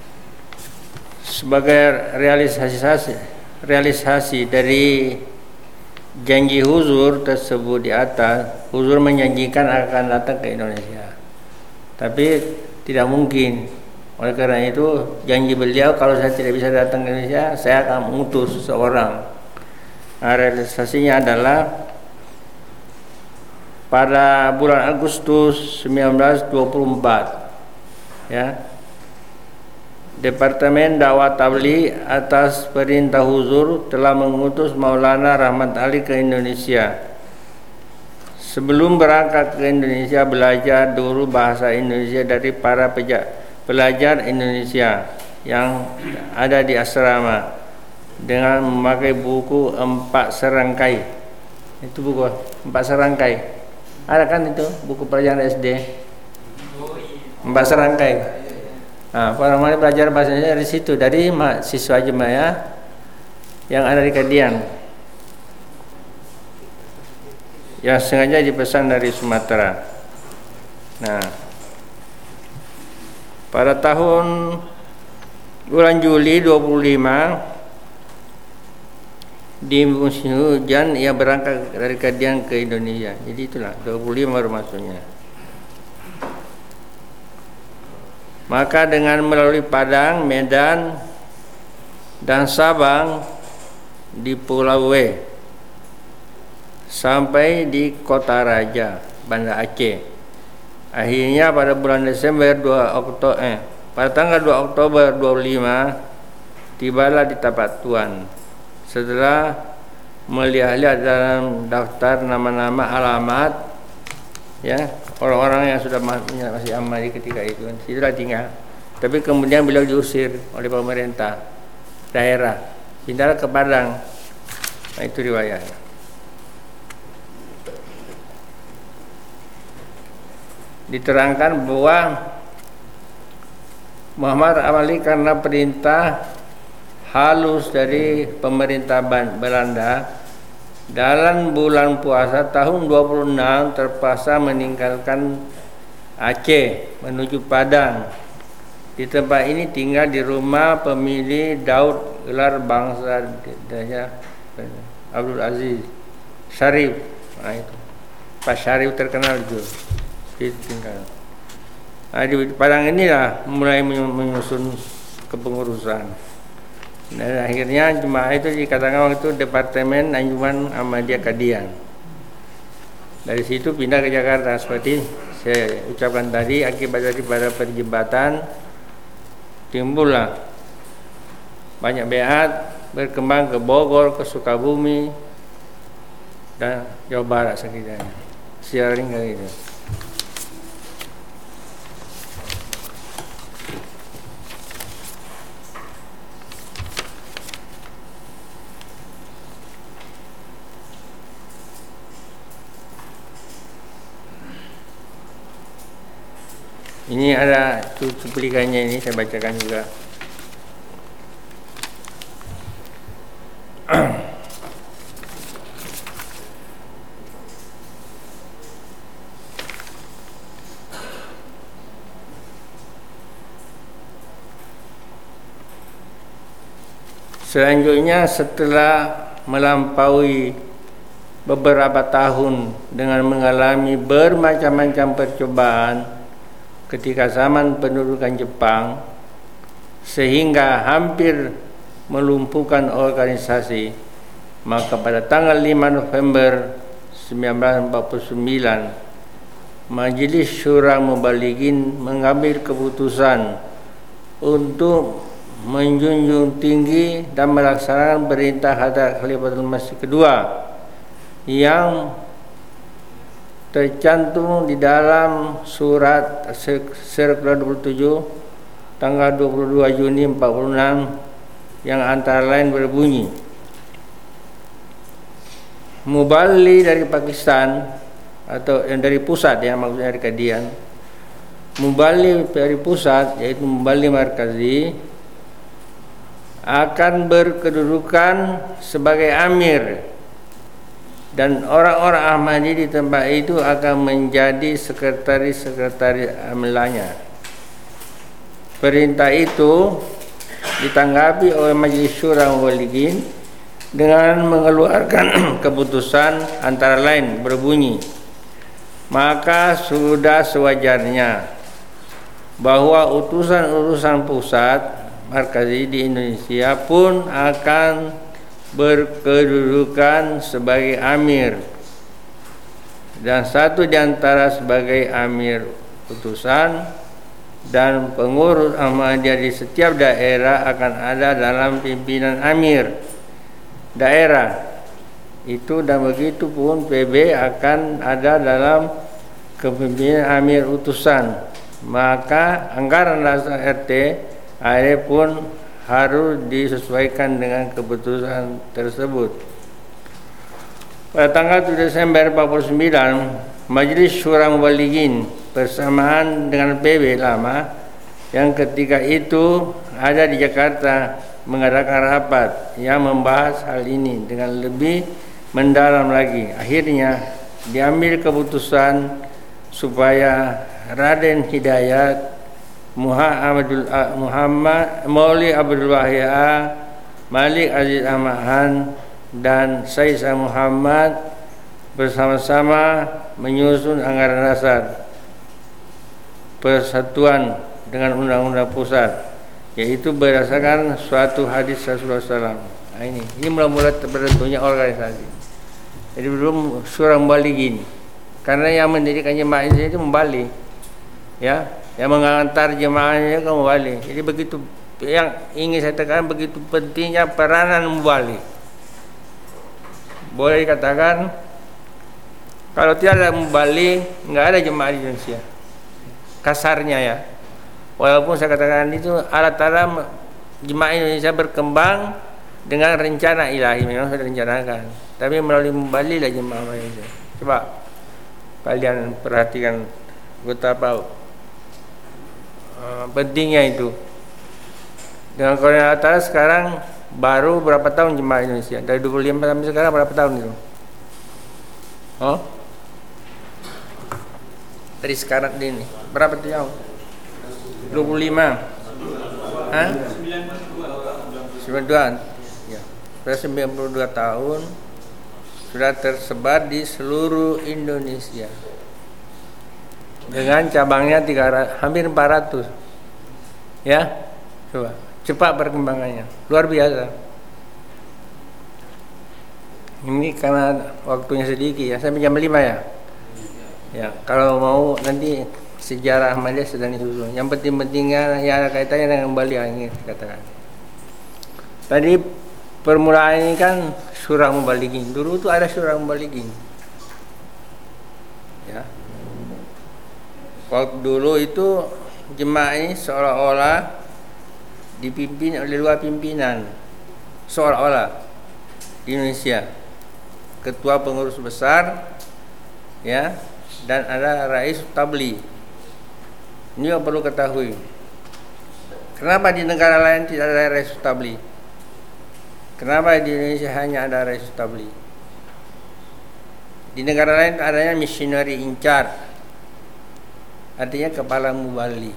sebagai realisasi realisasi dari janji Huzur tersebut di atas. Huzur menjanjikan akan datang ke Indonesia, tapi tidak mungkin. Oleh karena itu janji beliau, kalau saya tidak bisa datang ke Indonesia, saya akan mengutus seseorang. Nah, realisasinya adalah pada bulan Agustus seribu sembilan ratus dua puluh empat, ya, Departemen Dakwah Tabligh atas perintah Huzur telah mengutus Maulana Rahmat Ali ke Indonesia sebelum berangkat ke Indonesia belajar dulu bahasa Indonesia dari para pelajar Indonesia yang ada di asrama dengan memakai buku empat serangkai. Itu buku empat serangkai. Ada kan itu buku pelajaran S D? Empat serangkai. Nah, para murid belajar bahasa Indonesia dari situ, dari siswa jemaah yang ada di Kadian, yang sengaja dipesan dari Sumatera. Nah, pada tahun bulan Juli dua puluh lima di musim hujan ia berangkat dari Kadian ke Indonesia. Jadi itulah dua puluh lima baru masuknya. Maka dengan melalui Padang, Medan, dan Sabang di Pulau W sampai di Kota Raja, Banda Aceh. Akhirnya pada bulan Desember dua Oktober, eh, pada tanggal dua Oktober dua puluh lima tibalah di Tapak Tuan. Setelah melihat-lihat dalam daftar nama-nama alamat, ya, orang-orang yang sudah masih aman di ketika itu, situlah tinggal. Tapi kemudian beliau diusir oleh pemerintah daerah, pindah ke Padang. Nah, itu riwayatnya. Diterangkan bahwa Muhammad Amali karena perintah halus dari pemerintah Belanda dalam bulan puasa tahun dua puluh enam terpaksa meninggalkan Aceh menuju Padang. Di tempat ini tinggal di rumah pemilih Daud gelar bangsa daya Abdul Aziz Syarif. Nah, itu Pak Syarif terkenal juga. Tinggal. Nah, di Padang inilah mulai menyusun kepengurusan. Dan akhirnya jemaah itu dikatakan waktu itu Departemen Anjuman Ahmadiyah Kadian. Dari situ pindah ke Jakarta seperti saya ucapkan tadi, akibat daripada perjebatan timbullah banyak beat berkembang ke Bogor, ke Sukabumi dan Jawa Barat sekitarnya. Secara ringkas itu. Ini ada cuplikannya, ini saya bacakan juga. Selanjutnya setelah melampaui beberapa tahun dengan mengalami bermacam-macam percobaan ketika zaman pendudukan Jepang sehingga hampir melumpuhkan organisasi, maka pada tanggal lima November seribu sembilan ratus empat puluh sembilan Majelis Syura Mubalighin mengambil keputusan untuk menjunjung tinggi dan melaksanakan perintah Hadrat Khalifatul Masih kedua yang tercantum di dalam surat Sirkular dua puluh tujuh tanggal dua puluh dua Juni empat puluh enam yang antara lain berbunyi, Mubali dari Pakistan atau yang dari pusat, ya maksudnya dari Kadian, Mubali dari pusat yaitu Mubali Markazi akan berkedudukan sebagai amir dan orang-orang Ahmadi di tempat itu akan menjadi sekretaris-sekretaris amilanya. Perintah itu ditanggapi oleh Majelis Syura Mubalighin dengan mengeluarkan keputusan antara lain berbunyi, maka sudah sewajarnya bahwa utusan-utusan pusat markazi di Indonesia pun akan berkedudukan sebagai amir, dan satu di antara sebagai amir utusan, dan pengurus Ahmadiyah di setiap daerah akan ada dalam pimpinan amir daerah itu, dan begitu pun P B akan ada dalam kepemimpinan amir utusan. Maka anggaran dasar R T R W pun harus disesuaikan dengan keputusan tersebut. Pada tanggal tujuh Desember empat puluh sembilan, Majelis Syura Mubalighin bersamaan dengan P B lama yang ketika itu ada di Jakarta mengadakan rapat yang membahas hal ini dengan lebih mendalam lagi. Akhirnya diambil keputusan supaya Raden Hidayat Muhammad Mauli Abdul Wahid Malik Aziz Ahmad Han dan Said Muhammad bersama-sama menyusun anggaran dasar persatuan dengan undang-undang pusat, yaitu berdasarkan suatu hadis Rasulullah shallallahu alaihi wasallam. Nah, ini ini mula-mula terbentuknya organisasi. Jadi belum Syura Mubalighin, karena yang mendirikan jemaah ini itu membalik, ya, yang mengantar jemaahnya ke membalik. Jadi begitu, yang ingin saya tekankan, begitu pentingnya peranan membalik. Boleh dikatakan kalau tidak ada membalik, nggak ada jemaah di Indonesia. Kasarnya ya. Walaupun saya katakan itu alat-alat jemaah Indonesia berkembang dengan rencana ilahi, memang sudah direncanakan. Tapi melalui membalik lah jemaah Indonesia. Coba kalian perhatikan betapa uh, pentingnya itu. Dengan koordinator sekarang baru berapa tahun jemaah Indonesia? Dari dua puluh lima sampai sekarang berapa tahun itu? Oh? Dari sekarang ini berapa tahun? dua puluh lima. Hah? sembilan puluh dua. Ya. Sudah sembilan puluh dua tahun sudah tersebar di seluruh Indonesia. Dengan cabangnya tiga ratus, hampir empat ratus. Ya. Coba, cepat perkembangannya. Luar biasa. Ini karena waktunya sedikit ya. Sampai jam lima ya. Ya, kalau mau nanti sejarah Ahmadiyah sedang disusun. Yang penting-pentingnya yang ada kaitannya dengan kembali ini katakan. Tadi permulaan ini kan Syura Mubalighin. Dulu itu ada Syura Mubalighin. Ya. Waktu dulu itu jemaah ini seolah-olah dipimpin oleh dua pimpinan. Seolah-olah di Indonesia. Ketua pengurus besar, ya, dan ada Rais Tabli. Ini yang perlu ketahui. Kenapa di negara lain tidak ada Rais Tabli? Kenapa di Indonesia hanya ada Rais Tabli? Di negara lain adanya missionary in charge, artinya kepala mubali.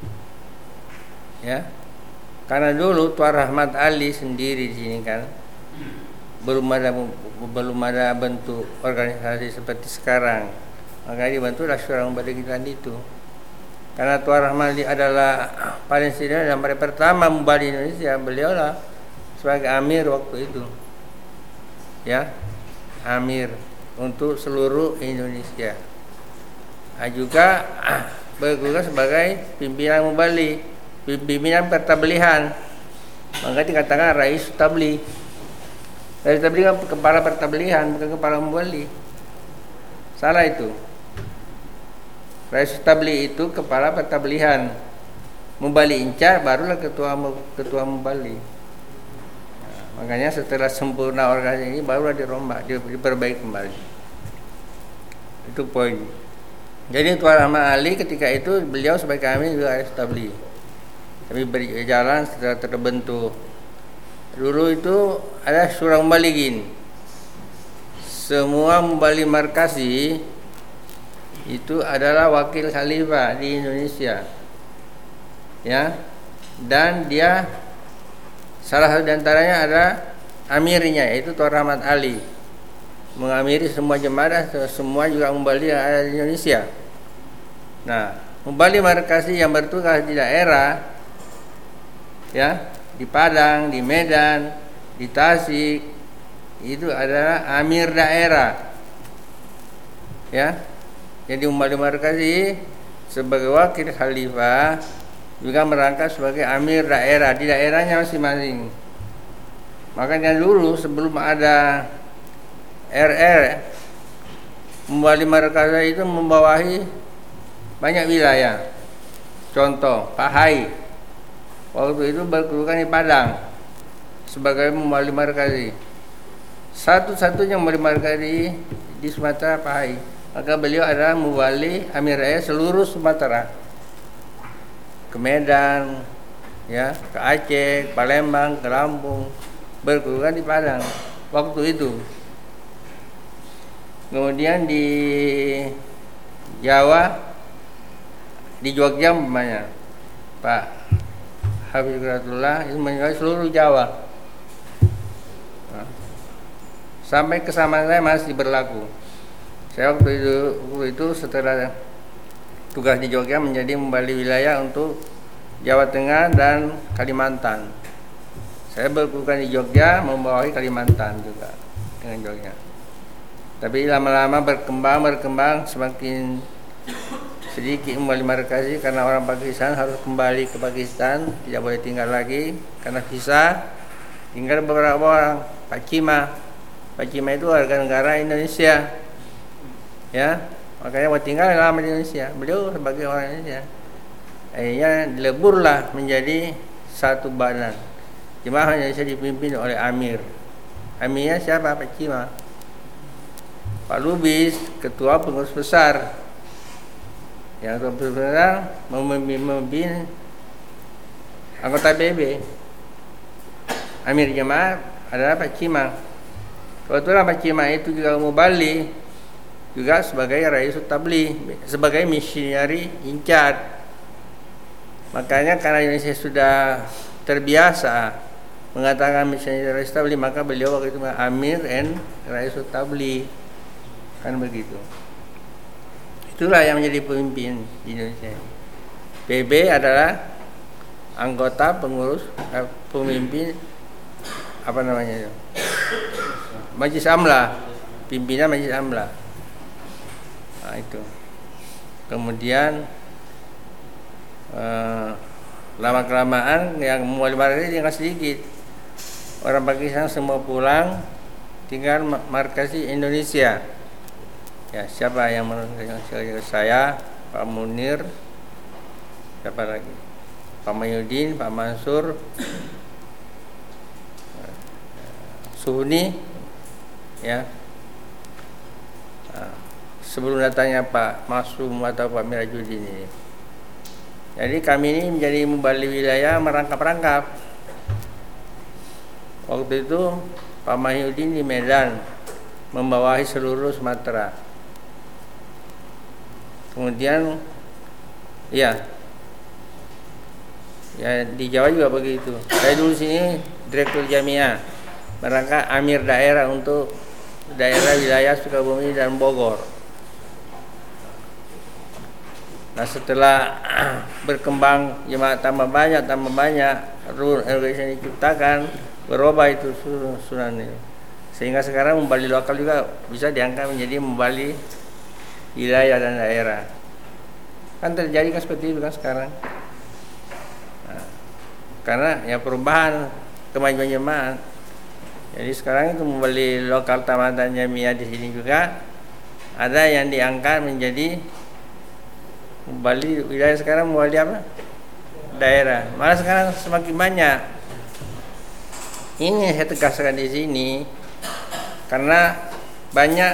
Ya, karena dulu Tuan Rahmat Ali sendiri di sini kan belum ada belum ada bentuk organisasi seperti sekarang. Maka dibentuklah Syura Mubalighin itu. Karena Tuan Rahmat Ali adalah paling senior dan paling pertama mubali Indonesia, beliaulah sebagai amir waktu itu. Ya, amir untuk seluruh Indonesia. Nah, juga bertugas sebagai pimpinan mubali, pimpinan pertabelihan. Maka dikatakan Rais Tabli. Rais Tabli kan kepala pertabelihan, bukan kepala mubali. Salah itu. Rais Tabli itu kepala pertabelihan. Mubali incar barulah ketua ketua mubali. Nah, makanya setelah sempurna organisasi ini barulah dirombak, diperbaiki kembali. Itu poin. Jadi Tuan Rahmat Ali ketika itu beliau sebagai kami juga Rais Tabli. Tapi berjalan setelah terbentuk. Dulu itu ada Syura Mubalighin. Semua mubali markasi itu adalah wakil khalifah di Indonesia. Ya. Dan dia salah satu di antaranya ada amirnya, yaitu Tuan Rahmat Ali. Mengamiri semua jemaah, semua juga mubali yang ada di Indonesia. Nah, mubali markasi yang bertugas di daerah, ya, di Padang, di Medan, di Tasik, itu adalah amir daerah. Ya. Jadi mubali markasi sebagai wakil khalifah juga merangkap sebagai amir daerah di daerahnya masing-masing. Makanya dulu sebelum ada R R Mubali Markazi itu membawahi banyak wilayah. Contoh, Pak Hai waktu itu berkedudukan di Padang sebagai Mubali Markazi. Satu-satunya Mubali Markazi di Sumatera Pak Hai. Maka beliau adalah Mubali Amir Raya seluruh Sumatera. Ke Medan, ya, ke Aceh, Palembang, ke Lampung, berkedudukan di Padang waktu itu. Kemudian di Jawa, di Jogja umpamanya Pak Habib Ratullah itu menjadi seluruh Jawa. Nah, sampai kesamaan saya masih berlaku. Saya waktu itu, waktu itu setelah tugas di Jogja menjadi Mubali wilayah untuk Jawa Tengah dan Kalimantan. Saya berkedudukan di Jogja membawahi Kalimantan juga dengan Jogja. Tapi lama-lama berkembang berkembang semakin sedikit Mubali Markazi karena orang Pakistan harus kembali ke Pakistan, tidak boleh tinggal lagi karena visa. Tinggal beberapa orang. Pak Cima, Pak Cima itu warga negara Indonesia, ya, makanya mau tinggal lama di Indonesia. Beliau sebagai orang Indonesia, akhirnya dileburlah menjadi satu badan. Jemaah Indonesia dipimpin oleh Amir. Amirnya siapa? Pak Cima. Pak Lubis, ketua pengurus besar. Yang ketua pengurus besar memimpin anggota B B. Amir Jemaah adalah Pak Cima. Kebetulan Pak Cima itu juga Mubali, juga sebagai Raisut Tabligh, sebagai missionary in charge. Makanya karena Indonesia sudah terbiasa mengatakan missionary Raisut Tabligh, maka beliau waktu itu Amir and Raisut Tabligh, kan begitu. Itulah yang menjadi pemimpin di Indonesia. P B adalah anggota pengurus eh, pemimpin apa namanya itu? Majelis Amlah, pimpinan Majelis Amlah. Nah, itu. Kemudian eh, lama kelamaan yang Mubali Markazi tinggal sedikit. Orang Pakistan semua pulang, tinggal Markazi Indonesia. Ya, siapa yang menurut saya? Pak Munir, siapa lagi? Pak Mayudin, Pak Mansur, Suhuni, ya. Nah, sebelum datangnya Pak Masum atau Pak Mirajuddin ini. Jadi kami ini menjadi Mubali wilayah merangkap-rangkap. Waktu itu Pak Mahyudin di Medan membawahi seluruh Sumatera. Kemudian ya, ya di Jawa juga begitu. Saya dulu sini Direktur Jamiah, merangkap Amir daerah untuk daerah wilayah Sukabumi dan Bogor. Nah, setelah berkembang jemaah tambah banyak tambah banyak, organisasi diciptakan, berubah itu sunan itu. Sehingga sekarang Mubali lokal juga bisa diangkat menjadi Mubali wilayah dan daerah. Kan terjadi kan seperti itu kan sekarang. Nah, karena ya perubahan kemajuan jemaah. Jadi sekarang itu Mubali lokal Tamatan Jamiah di sini juga ada yang diangkat menjadi Mubali wilayah, sekarang Mubali apa? Daerah. Malah sekarang semakin banyak. Ini saya tegaskan di sini karena banyak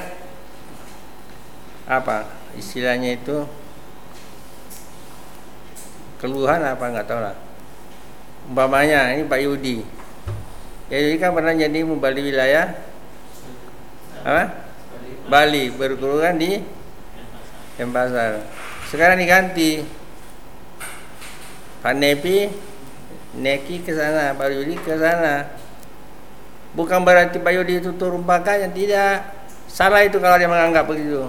apa istilahnya itu keluhan apa nggak tahu lah. Umpamanya ini Pak Yudi, ya Yudi kan pernah jadi Mubali wilayah apa? Bali, berkedudukan di Denpasar. Sekarang diganti Pak Nepi, Neki ke sana, Pak Yudi ke sana. Bukan berarti Pak Yudi itu turun pakaian, tidak. Salah itu kalau dia menganggap begitu.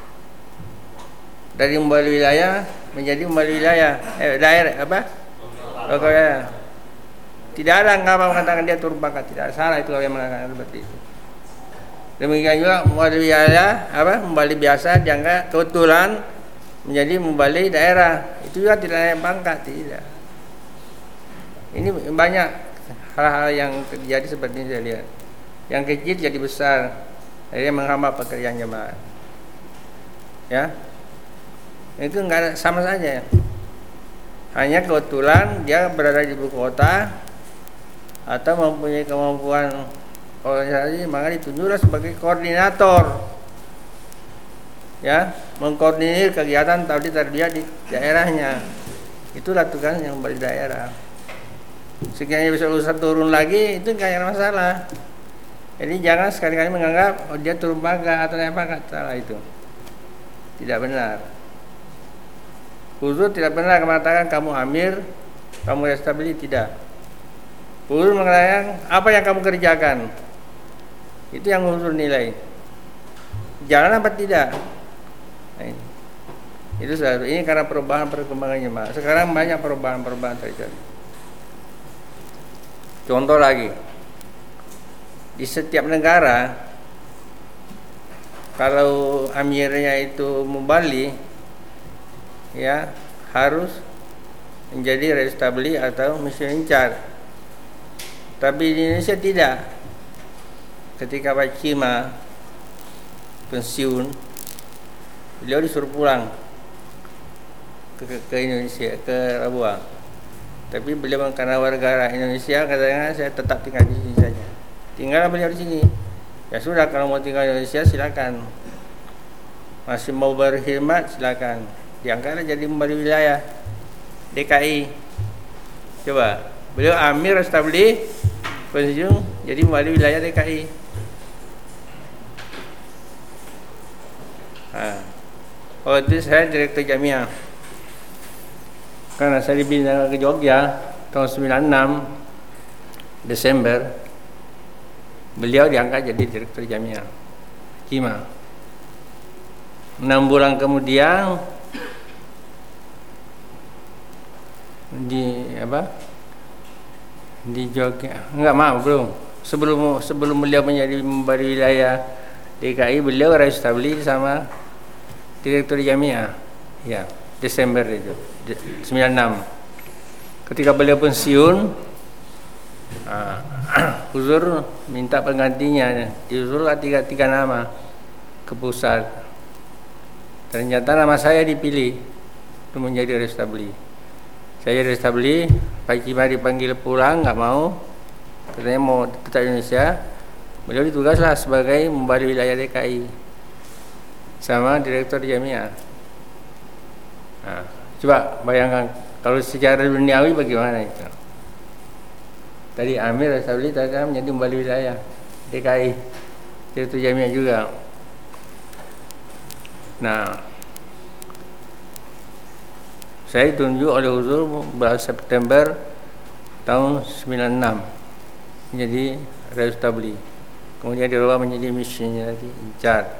Dari Mubali wilayah menjadi Mubali wilayah, eh, daerah apa? Lokal wilayah. Tidak ada apa mengatakan dia turun pangkat, tidak salah itu kalau dia mengatakan seperti itu. Demikian juga Mubali wilayah apa? Mubali biasa dianggap kebetulan menjadi Mubali daerah, itu juga tidak naik pangkat, tidak. Ini banyak hal-hal yang terjadi seperti ini saya lihat. Yang kecil jadi besar. Jadi menghambat pekerjaan jemaah. Ya, itu enggak ada, sama saja. Hanya kebetulan dia berada di ibu kota atau mempunyai kemampuan organisasi, maka ditunjuklah sebagai koordinator. Ya, mengkoordinir kegiatan tabligh tarbiyah di daerahnya. Itulah tugas yang di daerah. Sekiranya bisa Ustaz turun lagi, itu enggak ada masalah. Jadi jangan sekali-kali menganggap oh dia turun pagar atau naik pagar, salah itu. Tidak benar. Huzur tidak pernah mengatakan kamu amir, kamu restabili, tidak. Huzur mengatakan apa yang kamu kerjakan. Itu yang huzur nilai. Jalan apa tidak? Nah, ini. Itu satu. Ini karena perubahan perkembangan jemaah. Sekarang banyak perubahan-perubahan terjadi. Contoh lagi. Di setiap negara, kalau amirnya itu mubali, ya harus menjadi restabli atau mission in charge. Tapi di Indonesia tidak. Ketika Pak Cima pensiun, beliau disuruh pulang ke, ke, ke Indonesia, ke Rabuang. Tapi beliau karena warga Indonesia, katanya saya tetap tinggal di sini saja. Tinggal beliau di sini. Ya sudah, kalau mau tinggal di Indonesia silakan. Masih mau berkhidmat silakan. Diangkat jadi membeli wilayah D K I. Coba, beliau amir restabli pensiun jadi membeli wilayah D K I. Nah, oh itu saya direktur Jamiah. Karena saya dipindah ke Jogja tahun sembilan puluh enam Desember. Beliau diangkat jadi direktur Jamiah Cima. Enam bulan kemudian di apa? Di Jogja. Enggak, maaf, belum. Sebelum sebelum beliau menjadi memberi wilayah D K I, beliau restabli sama direktur Jamiah. Ya, Desember itu sembilan puluh enam. Ketika beliau pensiun, Uh, Huzur minta penggantinya. Diusullah tiga, tiga nama ke pusat. Ternyata nama saya dipilih untuk menjadi restabli. Saya restabli, Pak Cima dipanggil pulang, nggak mau, katanya mau tetap Indonesia. Beliau ditugaslah sebagai membagi wilayah D K I sama direktur Jamiah. Nah, coba bayangkan kalau secara duniawi bagaimana itu. Tadi amir restabli, tadi menjadi membagi wilayah D K I, direktur Jamiah juga. Nah, saya ditunjuk oleh Huzur bulan September tahun sembilan puluh enam menjadi restabli. Kemudian dirubah menjadi missionary in charge.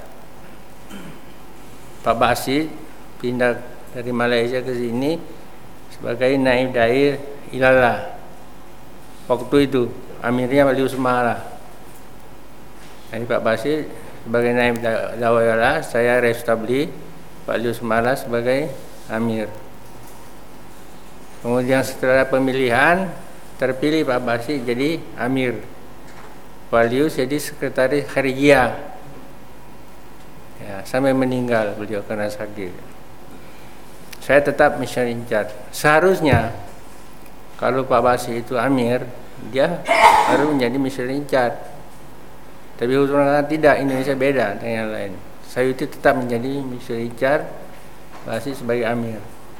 Pak Basit pindah dari Malaysia ke sini sebagai naib dair Ilalah. Waktu itu amirnya Wali Usmala. Jadi Pak Basit sebagai naib dakwah, saya restabli Pak Wali Usmala sebagai amir. Kemudian setelah pemilihan terpilih Pak Basit jadi amir. Walius jadi sekretaris Kharijiyah. Ya, sampai meninggal beliau karena sakit. Saya tetap mission in charge. Seharusnya kalau Pak Basit itu amir, dia harus menjadi mission in charge. Tapi Huzur mengatakan tidak, Indonesia beda dengan yang lain. Saya itu tetap menjadi mission in charge, Basit sebagai amir.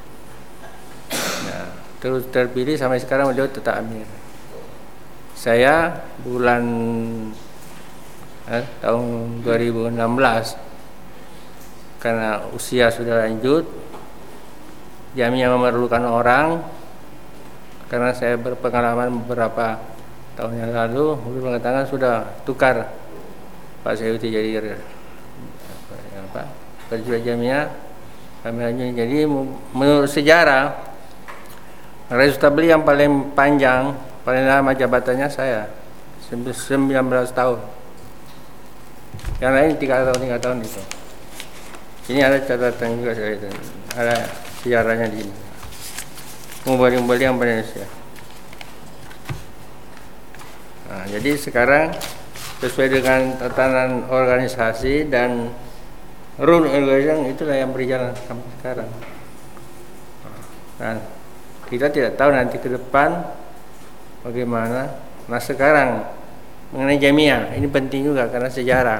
Nah, terus terpilih sampai sekarang beliau tetap amir. Saya bulan eh, tahun dua ribu enam belas karena usia sudah lanjut, Jamiah memerlukan orang. Karena saya berpengalaman beberapa tahun yang lalu, Huzur mengatakan sudah tukar Pak Sayuti jadi apa? Ketua Jamiah. Kami jadi menurut sejarah restabli yang paling panjang, paling lama jabatannya saya sembilan belas tahun. Yang lain tiga tahun tiga tahun itu. Ini ada catatan juga saya itu. Ada sejarahnya di sini. Kembali-kembali yang Indonesia. Nah, jadi sekarang sesuai dengan tatanan organisasi dan rule organization, itulah yang berjalan sampai sekarang. Nah, kita tidak tahu nanti ke depan bagaimana. Nah sekarang mengenai Jamiah ini penting juga karena sejarah.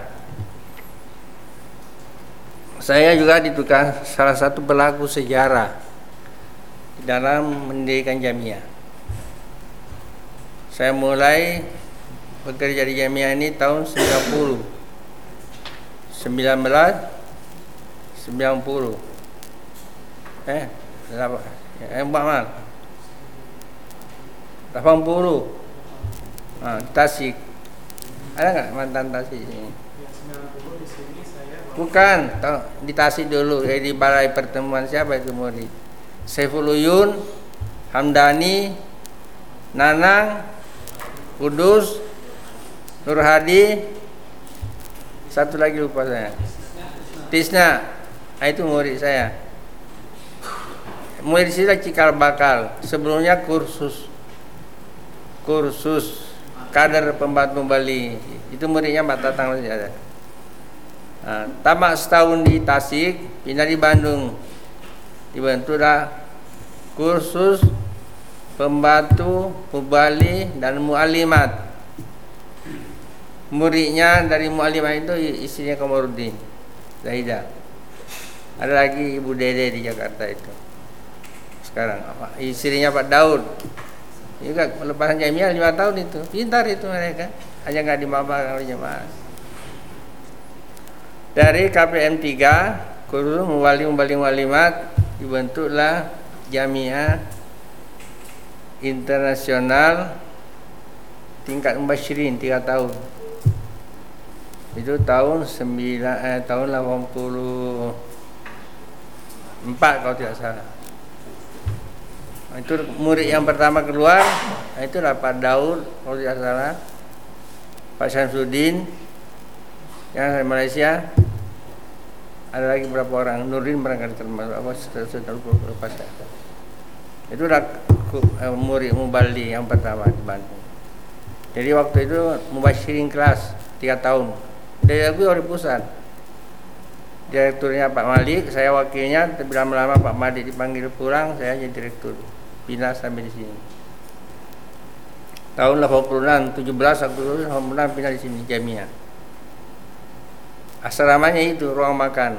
Saya juga ditukar salah satu pelaku sejarah dalam mendirikan Jamiah. Saya mulai bekerja di Jamiah ini tahun sembilan puluh, sembilan belas sembilan puluh. Eh, berapa? Eh, mal. delapan puluh. Nah, Tasik. Ada nggak mantan Tasik ini? Bukan, di Tasik dulu, eh, di balai pertemuan siapa itu murid? Saiful Uyun, Hamdani, Nanang, Kudus, Nur Hadi, satu lagi lupa saya. Tisna, nah, itu murid saya. Murid saya cikal bakal. Sebelumnya kursus, kursus kader pembantu Bali. Itu muridnya Mbak Tatang masih ada. Nah, tamat setahun di Tasik, pindah di Bandung. Dibentuklah kursus pembantu Mubali dan Mu'alimat. Muridnya dari Mu'alimat itu istrinya Komarudin, Zahida. Ada lagi Ibu Dede di Jakarta itu. Sekarang apa? Istrinya Pak Daud. Juga pelepasan Jamiah lima tahun itu. Pintar itu mereka. Hanya nggak dimabak oleh jemaah. Dari K P M tiga, kursus Mubali Mubali Mu'alimat, dibentuklah Jamiah Internasional tingkat Mubasyirin tiga tahun. Itu tahun sembilan eh, tahun delapan puluh empat kalau tidak salah. Itu murid yang pertama keluar, itu Pak Daud kalau tidak salah, Pak Syamsuddin yang dari Malaysia, ada lagi beberapa orang, Nurdin barangkali termasuk, apa sudah lupa saya. Itu murid Mubali yang pertama di Bandung. Jadi waktu itu Mubasyirin kelas tiga tahun. Dari aku dari pusat. Direkturnya Pak Malik, saya wakilnya. Tapi lama-lama Pak Malik dipanggil pulang, saya jadi direktur. Pindah sampai di sini. Tahun delapan puluh enam, tujuh belas aku lulus, delapan puluh enam pindah di sini Jamiah. Asramanya itu ruang makan.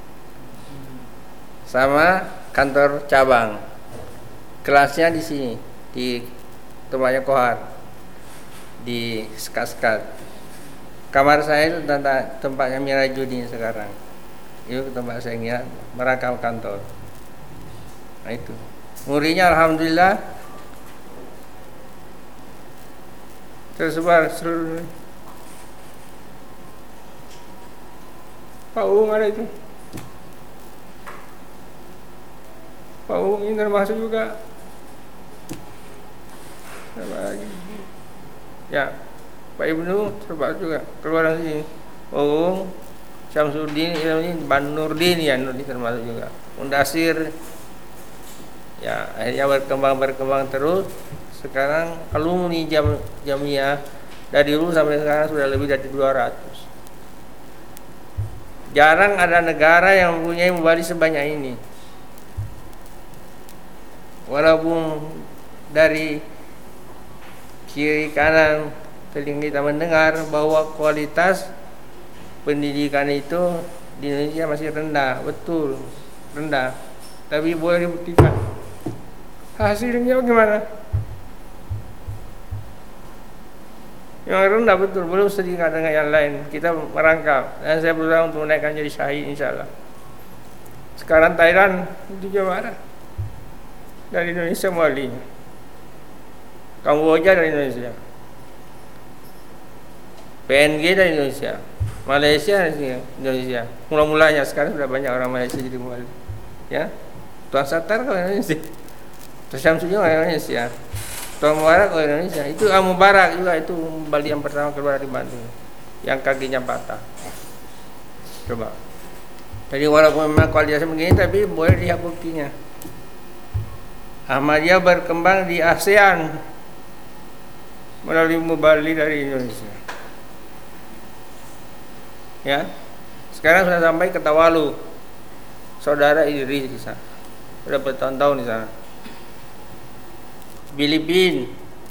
Sama kantor cabang. Kelasnya di sini, di tempatnya Kohar, di Skat-Skat. Kamar saya itu tempat, tempatnya Mirajudin sekarang. Itu tempat saya ngira merangkap kantor. Nah itu. Muridnya alhamdulillah tersebar seluruh. Pak Uung ada itu. Pak Uung ini termasuk juga. Apa lagi? Ya, Pak Ibnu termasuk juga keluar dari sini. Pak Uung, Syamsuddin, ini Nurdin ya, Nurdin termasuk juga. Mundasir. Ya, akhirnya berkembang berkembang terus. Sekarang alumni jam, Jamiah dari dulu sampai sekarang sudah lebih dari dua ratus. Jarang ada negara yang mempunyai Mubali sebanyak ini. Walaupun dari kiri kanan telinga kita mendengar bahwa kualitas pendidikan itu di Indonesia masih rendah, betul rendah. Tapi boleh dibuktikan. Hasilnya bagaimana? Yang rendah betul, belum sedikit dengan yang lain. Kita merangkap dan saya berusaha untuk menaikkan jadi syahid insyaAllah. Sekarang Thailand itu Jawa Barat dari Indonesia mewalinya. Kamboja dari Indonesia, P N G dari Indonesia, Malaysia dari Indonesia. Mula-mulanya sekarang sudah banyak orang Malaysia jadi muwali. Ya, Tuan Sattar kalau Indonesia, Tuan Syamsuddin orang Indonesia, Tuan Mubarak orang Indonesia. Itu Al Mubarak juga, itu Bali yang pertama keluar dari Bandung, yang kakinya patah. Coba. Jadi walaupun memang kualitasnya begini, tapi boleh lihat buktinya. Ahmadiyah berkembang di ASEAN melalui Mubali dari Indonesia. Ya, sekarang sudah sampai ke Tawalu, saudara Idris di sana, sudah bertahun-tahun di sana. Filipina,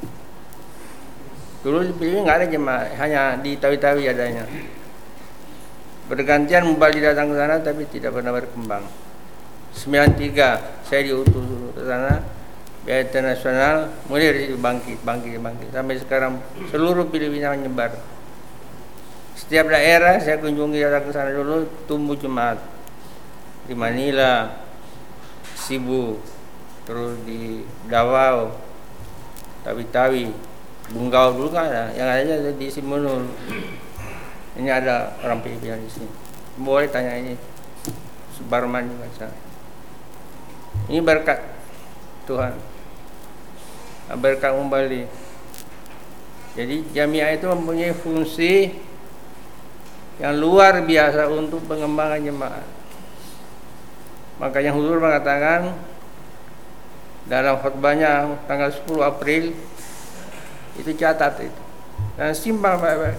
dulu di Filipina nggak ada jemaah, hanya di Tawi-Tawi adanya. Bergantian Mubali datang ke sana tapi tidak pernah berkembang. sembilan tiga saya diutus ke sana, biaya internasional, mulai dari situ bangkit, bangkit, bangkit sampai sekarang seluruh Filipina menyebar. Setiap daerah saya kunjungi, datang ke sana dulu, tumbuh jemaat di Manila, Cebu, terus di Davao, Tawi-Tawi, Bunggau dulu kan ada, yang adanya di Simunul. Ini ada orang Filipina di sini. Boleh tanya ini Subarman juga sana. Ini berkat Tuhan, berkat Mubali. Jadi jamiah itu mempunyai fungsi yang luar biasa untuk pengembangan jemaah. Makanya Huzur mengatakan dalam khutbahnya tanggal sepuluh April, itu catat itu dan simpan baik-baik.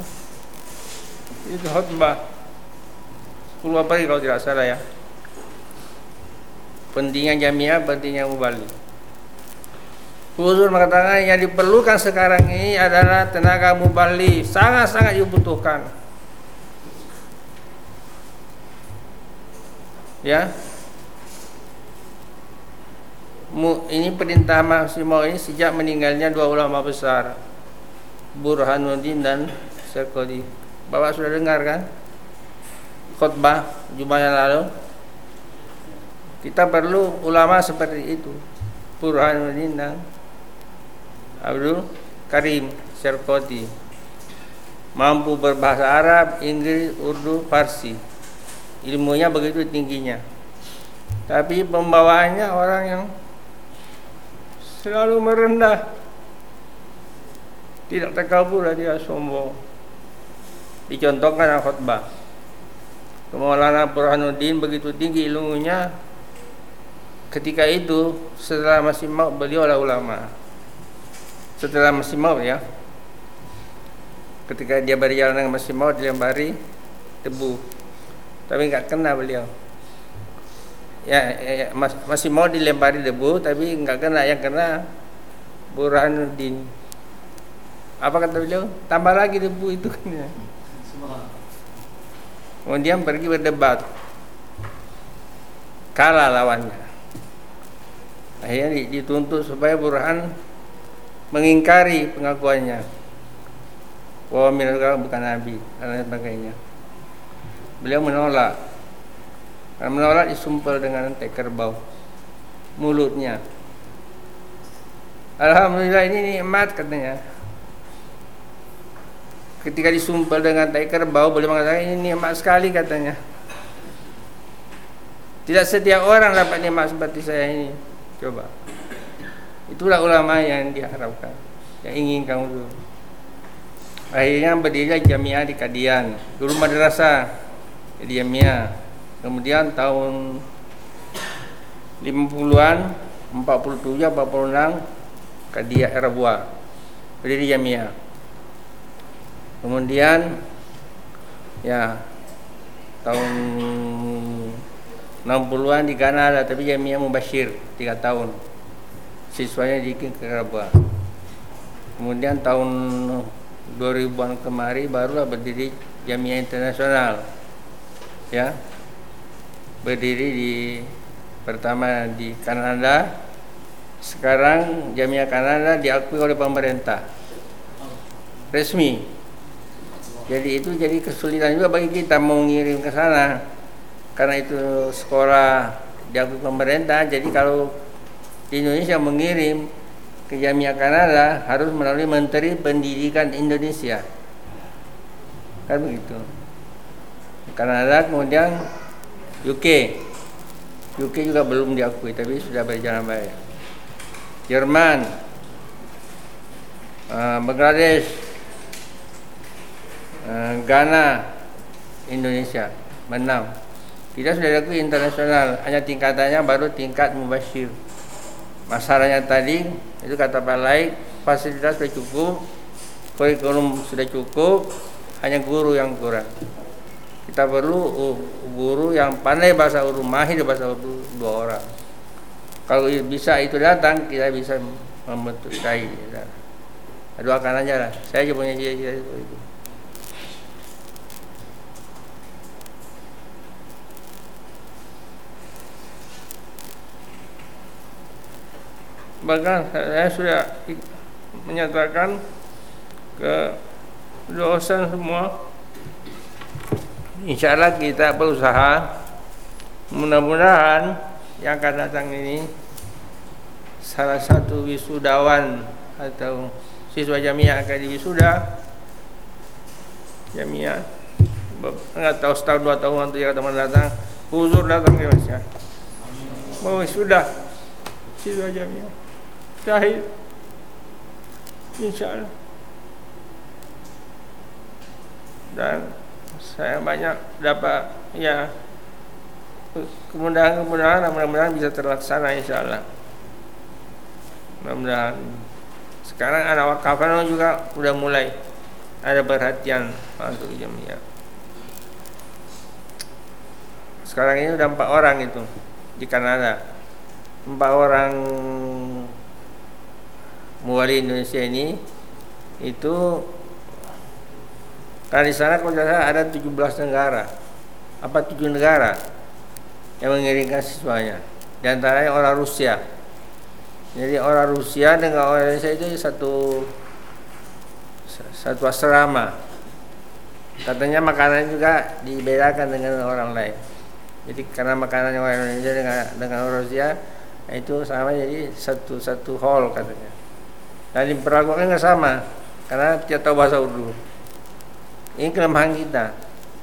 Itu khutbah sepuluh April kalau tidak salah ya. Pentingnya jamiah, pentingnya Mubali. Huzur mengatakan yang diperlukan sekarang ini adalah tenaga Mubali, sangat-sangat dibutuhkan. Ya, ini perintah Masih Maud ini sejak meninggalnya dua ulama besar, Burhanuddin dan Sarkodie. Bapak sudah dengar kan khutbah Jumat yang lalu? Kita perlu ulama seperti itu, Burhanuddin dan Abdul Karim Sarkodie, mampu berbahasa Arab, Inggris, Urdu, Farsi. Ilmunya begitu tingginya, tapi pembawaannya orang yang selalu merendah, tidak takabur, dia sombong. Dicontohkan dalam khutbah. Maulana Burhanuddin begitu tinggi ilmunya, ketika itu setelah Masih Maud beliau adalah ulama. Setelah Masih Maud ya, ketika dia berjalan dengan Masih Maud dilempari debu, tapi nggak kena beliau. Ya, ya mas, Masih Maud dilempari debu tapi nggak kena, yang kena Burhanuddin. Apa kata beliau? Tambah lagi debu itu kan ya. Kemudian pergi berdebat, kalah lawannya. Akhirnya dituntut supaya Burhan mengingkari pengakuannya bahwa Mirza bukan nabi dan lain sebagainya. Beliau menolak. Karena menolak disumpel dengan tai kerbau mulutnya. Alhamdulillah ini nikmat katanya. Ketika disumpel dengan tai kerbau, beliau mengatakan ini nikmat sekali katanya. Tidak setiap orang dapat nikmat seperti saya ini. Coba. Itulah ulama yang diharapkan, yang inginkan dulu. Akhirnya berdirilah jamiah di Kadian, dulu madrasah di jamiah. Kemudian tahun lima puluhan, empat puluh tujuh, empat puluh enam Kadian Rabwa berdiri jamiah. Kemudian ya tahun enam puluhan di Kanada, tapi jamiah Mubashir tiga tahun. Siswanya dikirim ke Rabwa. Kemudian tahun dua ribuan kemari barulah berdiri jamiah internasional. Ya. Berdiri di pertama di Kanada. Sekarang jamiah Kanada diakui oleh pemerintah resmi. Jadi itu jadi kesulitan juga bagi kita mau ngirim ke sana, karena itu sekolah diakui pemerintah. Jadi kalau di Indonesia mengirim ke jamiah Kanada harus melalui Menteri Pendidikan Indonesia, kan begitu. Kanada, kemudian U K, U K juga belum diakui, tapi sudah berjalan baik. Jerman, uh, Bangladesh, uh, Ghana, Indonesia, enam. Kita sudah diakui internasional, hanya tingkatannya baru tingkat Mubashir. Masalahnya tadi itu kata Pak Laik, fasilitas sudah cukup, kurikulum sudah cukup, hanya guru yang kurang. kita perlu guru yang pandai bahasa Urdu, mahir bahasa Urdu dua orang. Kalau bisa itu datang, kita bisa membentuk syahid. Doakan aja lah. Saya aja punya cita-cita itu. Bahkan saya sudah menyatakan ke dosen semua, insya Allah kita berusaha, mudah-mudahan yang akan datang ini salah satu wisudawan atau siswa jamiah akan diwisuda jamiah, nggak tahu setahun dua tahun nanti teman datang, huzur datang ke Mas ya, mau wisuda siswa jamiah syahid insya Allah. Dan saya banyak dapat ya kemudahan-kemudahan, mudah-mudahan bisa terlaksana insya Allah. Mudah-mudahan. Sekarang anak wakafan juga udah mulai ada perhatian untuk jamiah. Sekarang ini udah empat orang itu di Kanada, empat orang muwali Indonesia ini itu. Karena di sana kalau tidak salah ada tujuh belas negara, apa tujuh negara yang mengirimkan siswanya. Di antaranya orang Rusia. Jadi orang Rusia dengan orang Indonesia itu satu satu asrama. Katanya makanan juga dibedakan dengan orang lain. Jadi karena makanan orang Indonesia dengan dengan orang Rusia itu sama, jadi satu satu hall katanya. Dan diperlakukan nggak sama karena tidak tahu bahasa Urdu. Ini kelemahan kita.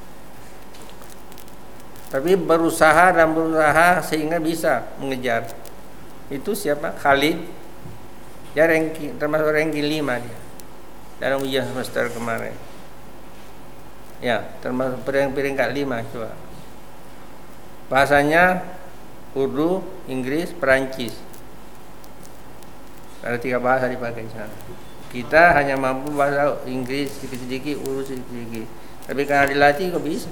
Tapi berusaha dan berusaha sehingga bisa mengejar. Itu siapa? Khalid. Dia ranking, termasuk ranking lima dia dalam ujian semester kemarin. Ya, termasuk peringkat lima coba. Bahasanya Urdu, Inggris, Perancis. Ada tiga bahasa dipakai di sana. Kita hanya mampu bahasa Inggris sedikit-sedikit, Urdu sedikit-sedikit. Tapi karena dilatih kok bisa.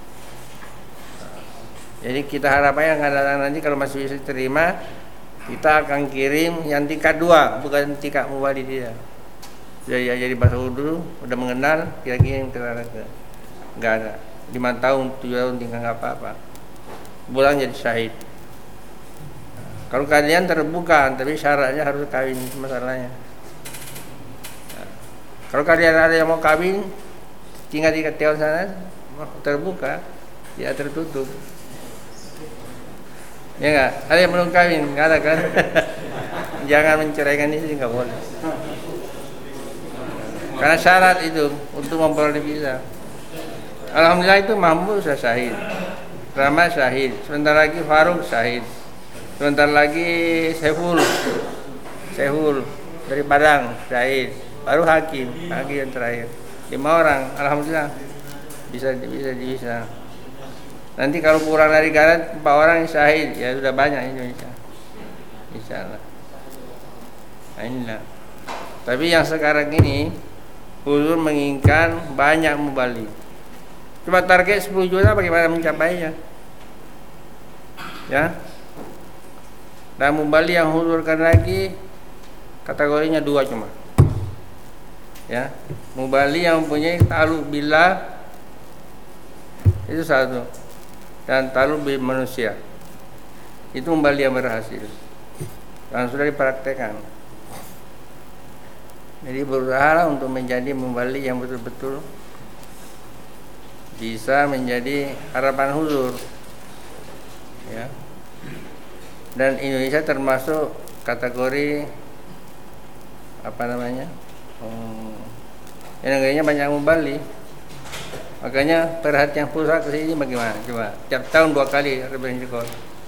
Jadi kita harapnya yang akan datang nanti kalau masih bisa terima, kita akan kirim yang tingkat dua, bukan tingkat muwali dia. Jadi jadi bahasa Urdu, udah mengenal, kita kirim ke sana ke. Enggak ada. lima tahun, tujuh tahun tinggal enggak apa-apa. Pulang jadi syahid. Kalau kalian terbuka, tapi syaratnya harus kawin, itu masalahnya. Kalau kalian ada yang mau kawin, tinggal di K T O sana, terbuka, tidak tertutup. Ya enggak? Ada yang belum kawin, enggak ada kan? Jangan menceraikan istri, enggak boleh. Karena syarat itu untuk memperoleh visa. Alhamdulillah itu mampu sudah syahid. Rama syahid. Sebentar lagi Faruk syahid. Sebentar lagi Sehul. Sehul dari Padang syahid. Baru Hakim, Hakim yang terakhir. Lima orang, alhamdulillah bisa bisa bisa. Nanti kalau kurang dari Garut empat orang yang syahid, ya sudah banyak Indonesia. Insyaallah. Nah, inilah. Tapi yang sekarang ini Huzur menginginkan banyak mubalik. Cuma target sepuluh juta, bagaimana mencapainya? Ya. Dan mubalik yang Huzurkan lagi kategorinya dua cuma. Ya, mubali yang mempunyai ta'alluq billah itu satu, dan ta'alluq bil manusia itu mubali yang berhasil dan sudah dipraktekkan. Jadi berusaha untuk menjadi mubali yang betul-betul bisa menjadi harapan Huzur, ya. Dan Indonesia termasuk kategori apa namanya? Hmm, yang negaranya banyak mubali. Makanya perhatian pusat ke sini bagaimana? Coba tiap tahun dua kali referensi rekor.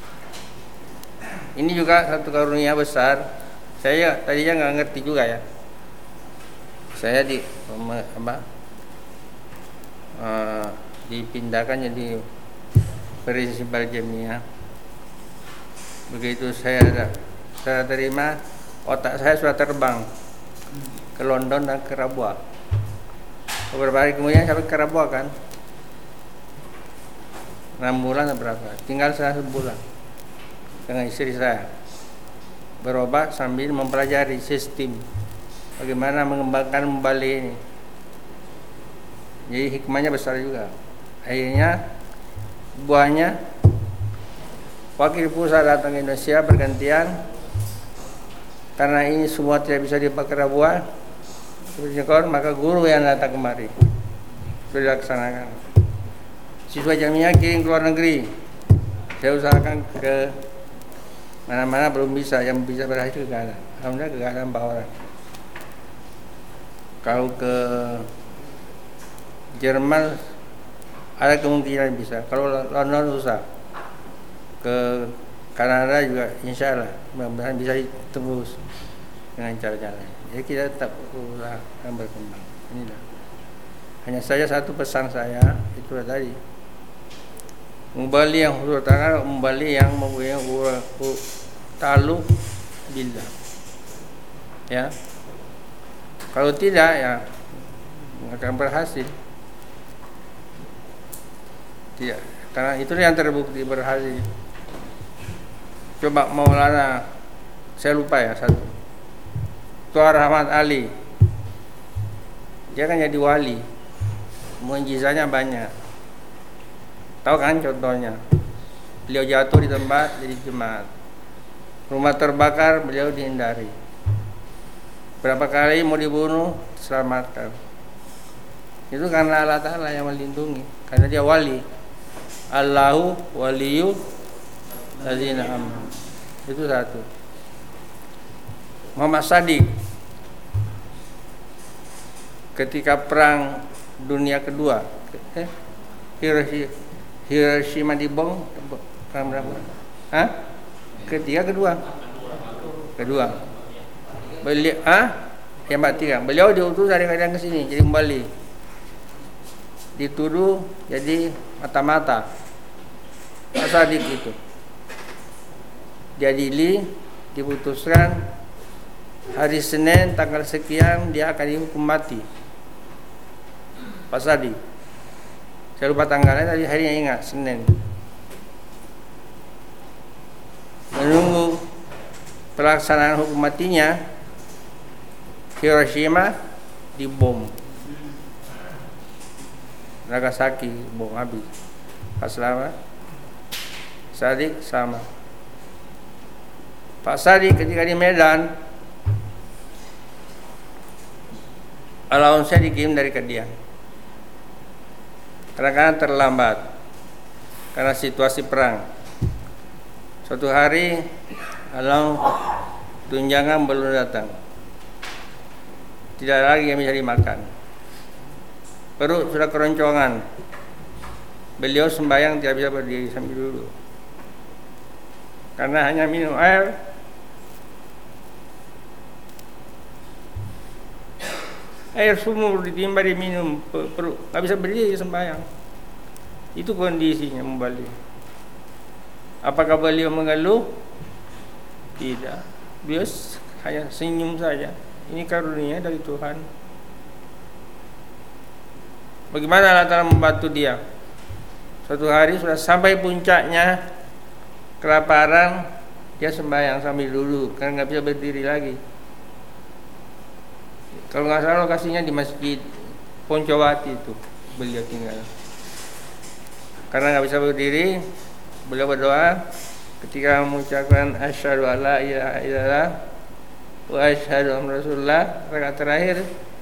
Ini juga satu karunia besar. Saya tadinya nggak ngerti juga ya. Saya di apa? Uh, dipindahkan jadi prinsipal jamiah. Begitu saya saya terima, otak saya sudah terbang ke London dan ke Rabua. Beberapa hari kemudian sampai ke Rabua kan. enam bulan atau berapa, tinggal satu bulan dengan istri saya berobat sambil mempelajari sistem bagaimana mengembangkan kembali ini. Jadi hikmahnya besar juga. Akhirnya buahnya wakil pusat datang ke Indonesia bergantian, karena ini semua tidak bisa dipakai buah maka guru yang datang kemari sudah dilaksanakan. Siswa Jamiah kirim ke luar negeri, saya usahakan ke mana-mana belum bisa, yang bisa berhasil ke ada. Alhamdulillah ke ada empat orang. Kalau ke Jerman ada kemungkinan bisa, kalau London susah. Ke Kanada juga insya Allah mudah-mudahan bisa tembus dengan cara-cara. Jadi kita tetap berusaha akan berkembang. Inilah. Hanya saja satu pesan saya itu tadi. Mubali yang huruf mubali yang mempunyai huruf taluk billah. Ya. Kalau tidak ya akan berhasil. Tidak, karena itu yang terbukti berhasil. Coba Maulana, saya lupa ya satu. Tuan Rahmat Ali, dia kan jadi wali, mukjizatnya banyak. Tahu kan contohnya? Beliau jatuh di tempat jadi jemaat, rumah terbakar beliau dihindari. Berapa kali mau dibunuh selamatkan. Itu karena Allah Ta'ala yang melindungi, karena dia wali. Allahu waliyu ladzina amanu. Itu satu. Muhammad Shadiq ketika perang dunia kedua, eh, Hiroshima, Hiroshima dibom, perang berapa? Hah? Ketiga kedua? Kedua. Beliau, ah, yang tiga. Beliau diutus dari Medan ke sini, jadi kembali. Dituduh jadi mata-mata. Pak Shadiq itu. Diadili, diputuskan hari Senin tanggal sekian dia akan dihukum mati. Pak Shadiq. Saya lupa tanggalnya, tadi harinya ingat, Senin. Menunggu pelaksanaan hukum matinya, Hiroshima dibom. Nagasaki bom habis. Pak Selamat Shadiq sama. Pak Shadiq ketika di Medan, allowance-nya dikirim dari Kedian. Kadang-kadang terlambat karena situasi perang. Suatu hari alau tunjangan belum datang, tidak lagi yang bisa dimakan. Perut sudah keroncongan. Beliau sembahyang tidak bisa berdiri sambil dulu, karena hanya minum air. Air sumur ditimba diminum, perut nggak bisa berdiri sembahyang. Itu kondisinya membalik. Apakah beliau mengeluh? Tidak. Beliau hanya senyum saja. Ini karunia dari Tuhan. Bagaimana Allah Ta'ala membantu dia? Suatu hari sudah sampai puncaknya kelaparan, dia sembahyang sambil dulu karena nggak bisa berdiri lagi. Kalau nggak salah lokasinya di Masjid Poncowati itu beliau tinggal. Karena nggak bisa berdiri, beliau berdoa ketika mengucapkan asyhadu alla ilaha illallah wa asyhadu anna rasulullah, rakaat terakhir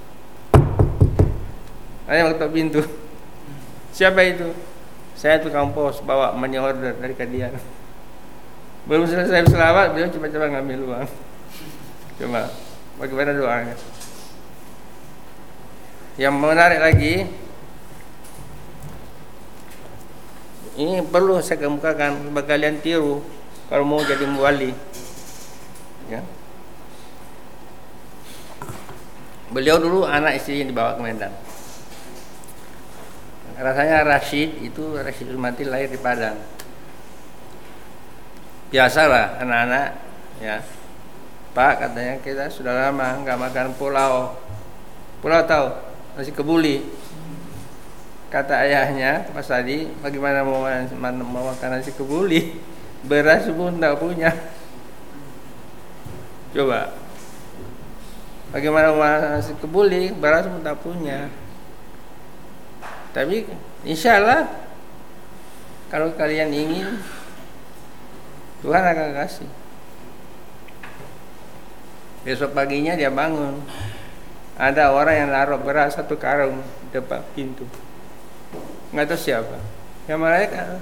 ada yang ketok pintu. Siapa itu? Saya tukang pos bawa money order dari Kadian. Belum selesai selawat, beliau coba-coba ngambil uang. Coba, bagaimana doanya? Yang menarik lagi, ini perlu saya kemukakan supaya kalian tiru kalau mau jadi muwali. Ya. Beliau dulu anak istri yang dibawa ke Medan. Rasanya Rashid itu Rashid Umati lahir di Padang. Biasalah anak-anak, ya. Pak, katanya kita sudah lama nggak makan pulau. Pulau tahu? Nasi kebuli. kata ayahnya Mas Adi, bagaimana mau, mau makan nasi kebuli, beras pun tak punya. Coba, bagaimana mau makan nasi kebuli, beras pun tak punya. Tapi insya Allah kalau kalian ingin, Tuhan akan kasih. Besok paginya dia bangun, ada orang yang naruh beras satu karung depan pintu. Nggak tahu siapa. Ya mereka.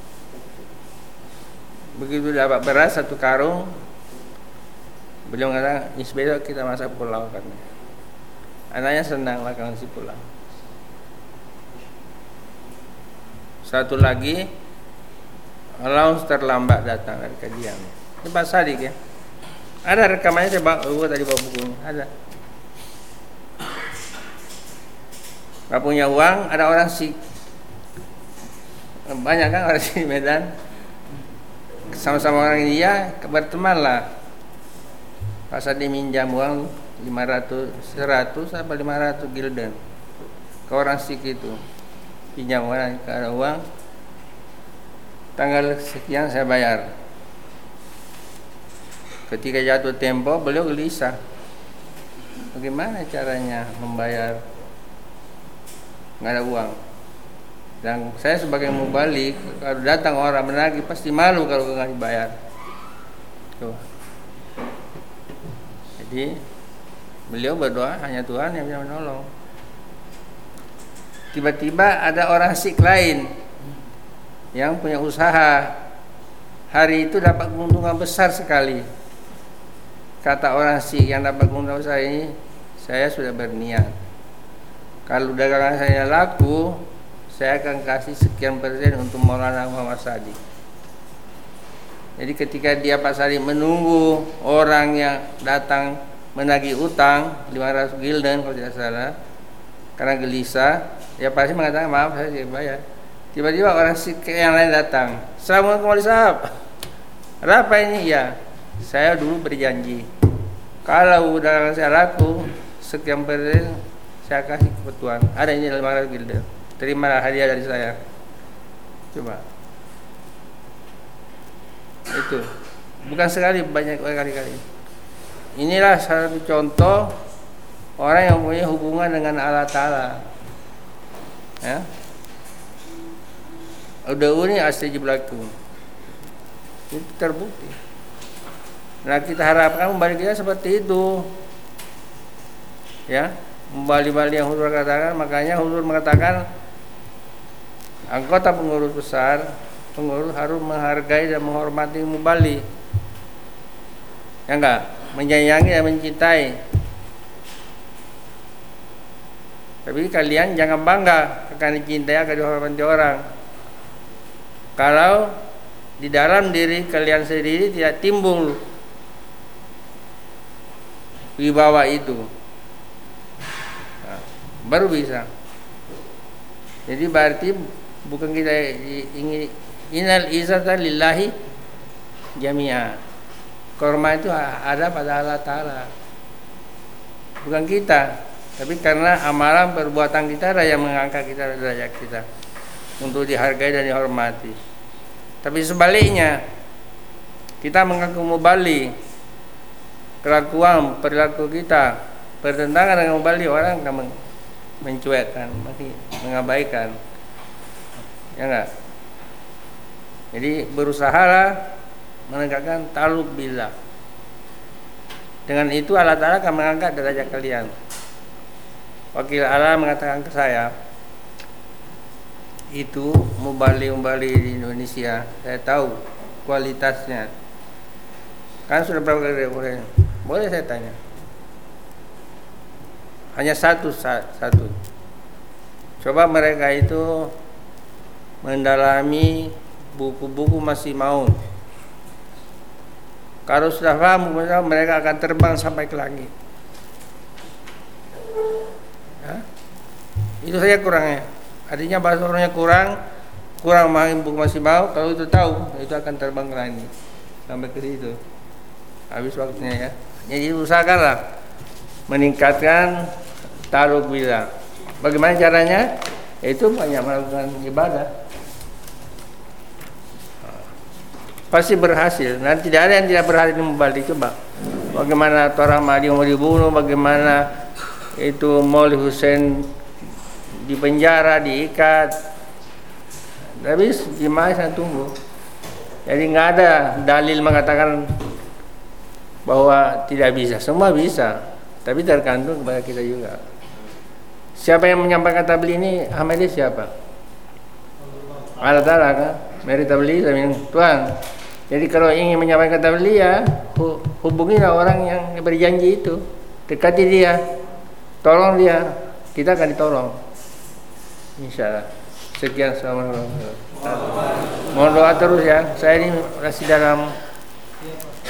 Begitu dapat beras satu karung, beliau mengatakan, besok kita masak pulau kan. Anaknya senang makan nasi pulau. Satu lagi, allowance terlambat datang dari kajian. Ini Pak Sadik ya. Ada rekamannya, saya bawa, oh, tadi bawa bukunya. Ada. Gak punya uang, ada orang sik. Banyak kan orang di Medan. Sama-sama orang India, berteman lah. Pak Sadik minjam uang lima ratus, seratus apa lima ratus gulden ke orang sik itu. Pinjam orang, ada uang. Tanggal sekian saya bayar. Ketika jatuh tempo, beliau gelisah. Bagaimana caranya membayar? Nggak ada uang. Dan saya sebagai mubalik, kalau datang orang menagih pasti malu kalau nggak dibayar. Tuh. Jadi beliau berdoa, hanya Tuhan yang bisa menolong. Tiba-tiba ada orang sik lain yang punya usaha, hari itu dapat keuntungan besar sekali. Kata orang sik yang dapat keuntungan besar ini, saya sudah berniat, kalau dagangan saya laku, saya akan kasih sekian persen untuk Maulana Muhammad Sadiq. Jadi ketika dia Pak Sadiq menunggu orang yang datang menagih utang lima ratus gulden kalau tidak salah, karena gelisah, dia pasti mengatakan maaf saya tidak bayar. Tiba-tiba orang sik yang lain datang, Assalamualaikum Wali Sahab. Ada apa ini? Ya, saya dulu berjanji kalau udah saya laku sekian persen saya kasih ke Tuhan. Ada ini lima ratus gulden. Terimalah hadiah dari saya. Coba. Itu. Bukan sekali, banyak kali-kali. Inilah satu contoh orang yang punya hubungan dengan Allah Ta'ala. Ya. Udauni astajib lakum. Itu terbukti. Nah, kita harapkan kembali kita seperti itu. Ya, kembali-bali yang Huzur katakan, makanya Huzur mengatakan anggota pengurus besar, pengurus harus menghargai dan menghormati mubali. Ya enggak? Menyayangi dan mencintai. Tapi kalian jangan bangga akan dicintai, akan dihormati orang. Kalau di dalam diri kalian sendiri tidak timbul wibawa itu, nah, baru bisa. Jadi berarti bukan kita ingin innal izzata lillahi jami'a. Korma itu ada pada Allah Ta'ala, bukan kita. Tapi karena amalan perbuatan kita yang mengangkat kita derajat kita untuk dihargai dan dihormati. Tapi sebaliknya, kita mengaku mubali, kelakuan perilaku kita bertentangan dengan mubali, orang akan mencuekkan, mengabaikan. Ya enggak? Jadi berusahalah menegakkan taluk billah. Dengan itu Allah Ta'ala akan mengangkat derajat kalian. Wakil Allah mengatakan ke saya, itu mubali-mubali di Indonesia, saya tahu kualitasnya. Kan sudah berapa kali boleh? Boleh saya tanya? Hanya satu satu. Coba mereka itu mendalami buku-buku masih mau. Kalau sudah paham, mereka akan terbang sampai ke langit. Ya? Itu saja kurangnya. Artinya bahasa orangnya kurang, kurang memahami buku masih mau. Kalau itu tahu, itu akan terbang ke langit sampai ke situ. Habis waktunya ya. Jadi usahakanlah meningkatkan taluk billah. Bagaimana caranya? itu banyak melakukan ibadah. Pasti berhasil. Nanti tidak ada yang tidak berhasil membalik. Coba bagaimana Tora Mahdi mau dibunuh, bagaimana itu Maulid Hussein di penjara, diikat. Tapi jemaah saya tunggu. Jadi nggak ada dalil mengatakan bahwa tidak bisa. Semua bisa, tapi tergantung kepada kita juga. Siapa yang menyampaikan tabligh ini? Ahmadiyah siapa? Allah Ta'ala kan? Mari tabligh, saya bilang, Tuhan. Jadi kalau ingin menyampaikan tabligh ya hubungilah orang yang berjanji itu, dekati dia, tolong dia, kita akan ditolong. Insyaallah. Sekian, assalamualaikum. Mohon doa terus ya. Saya ini masih dalam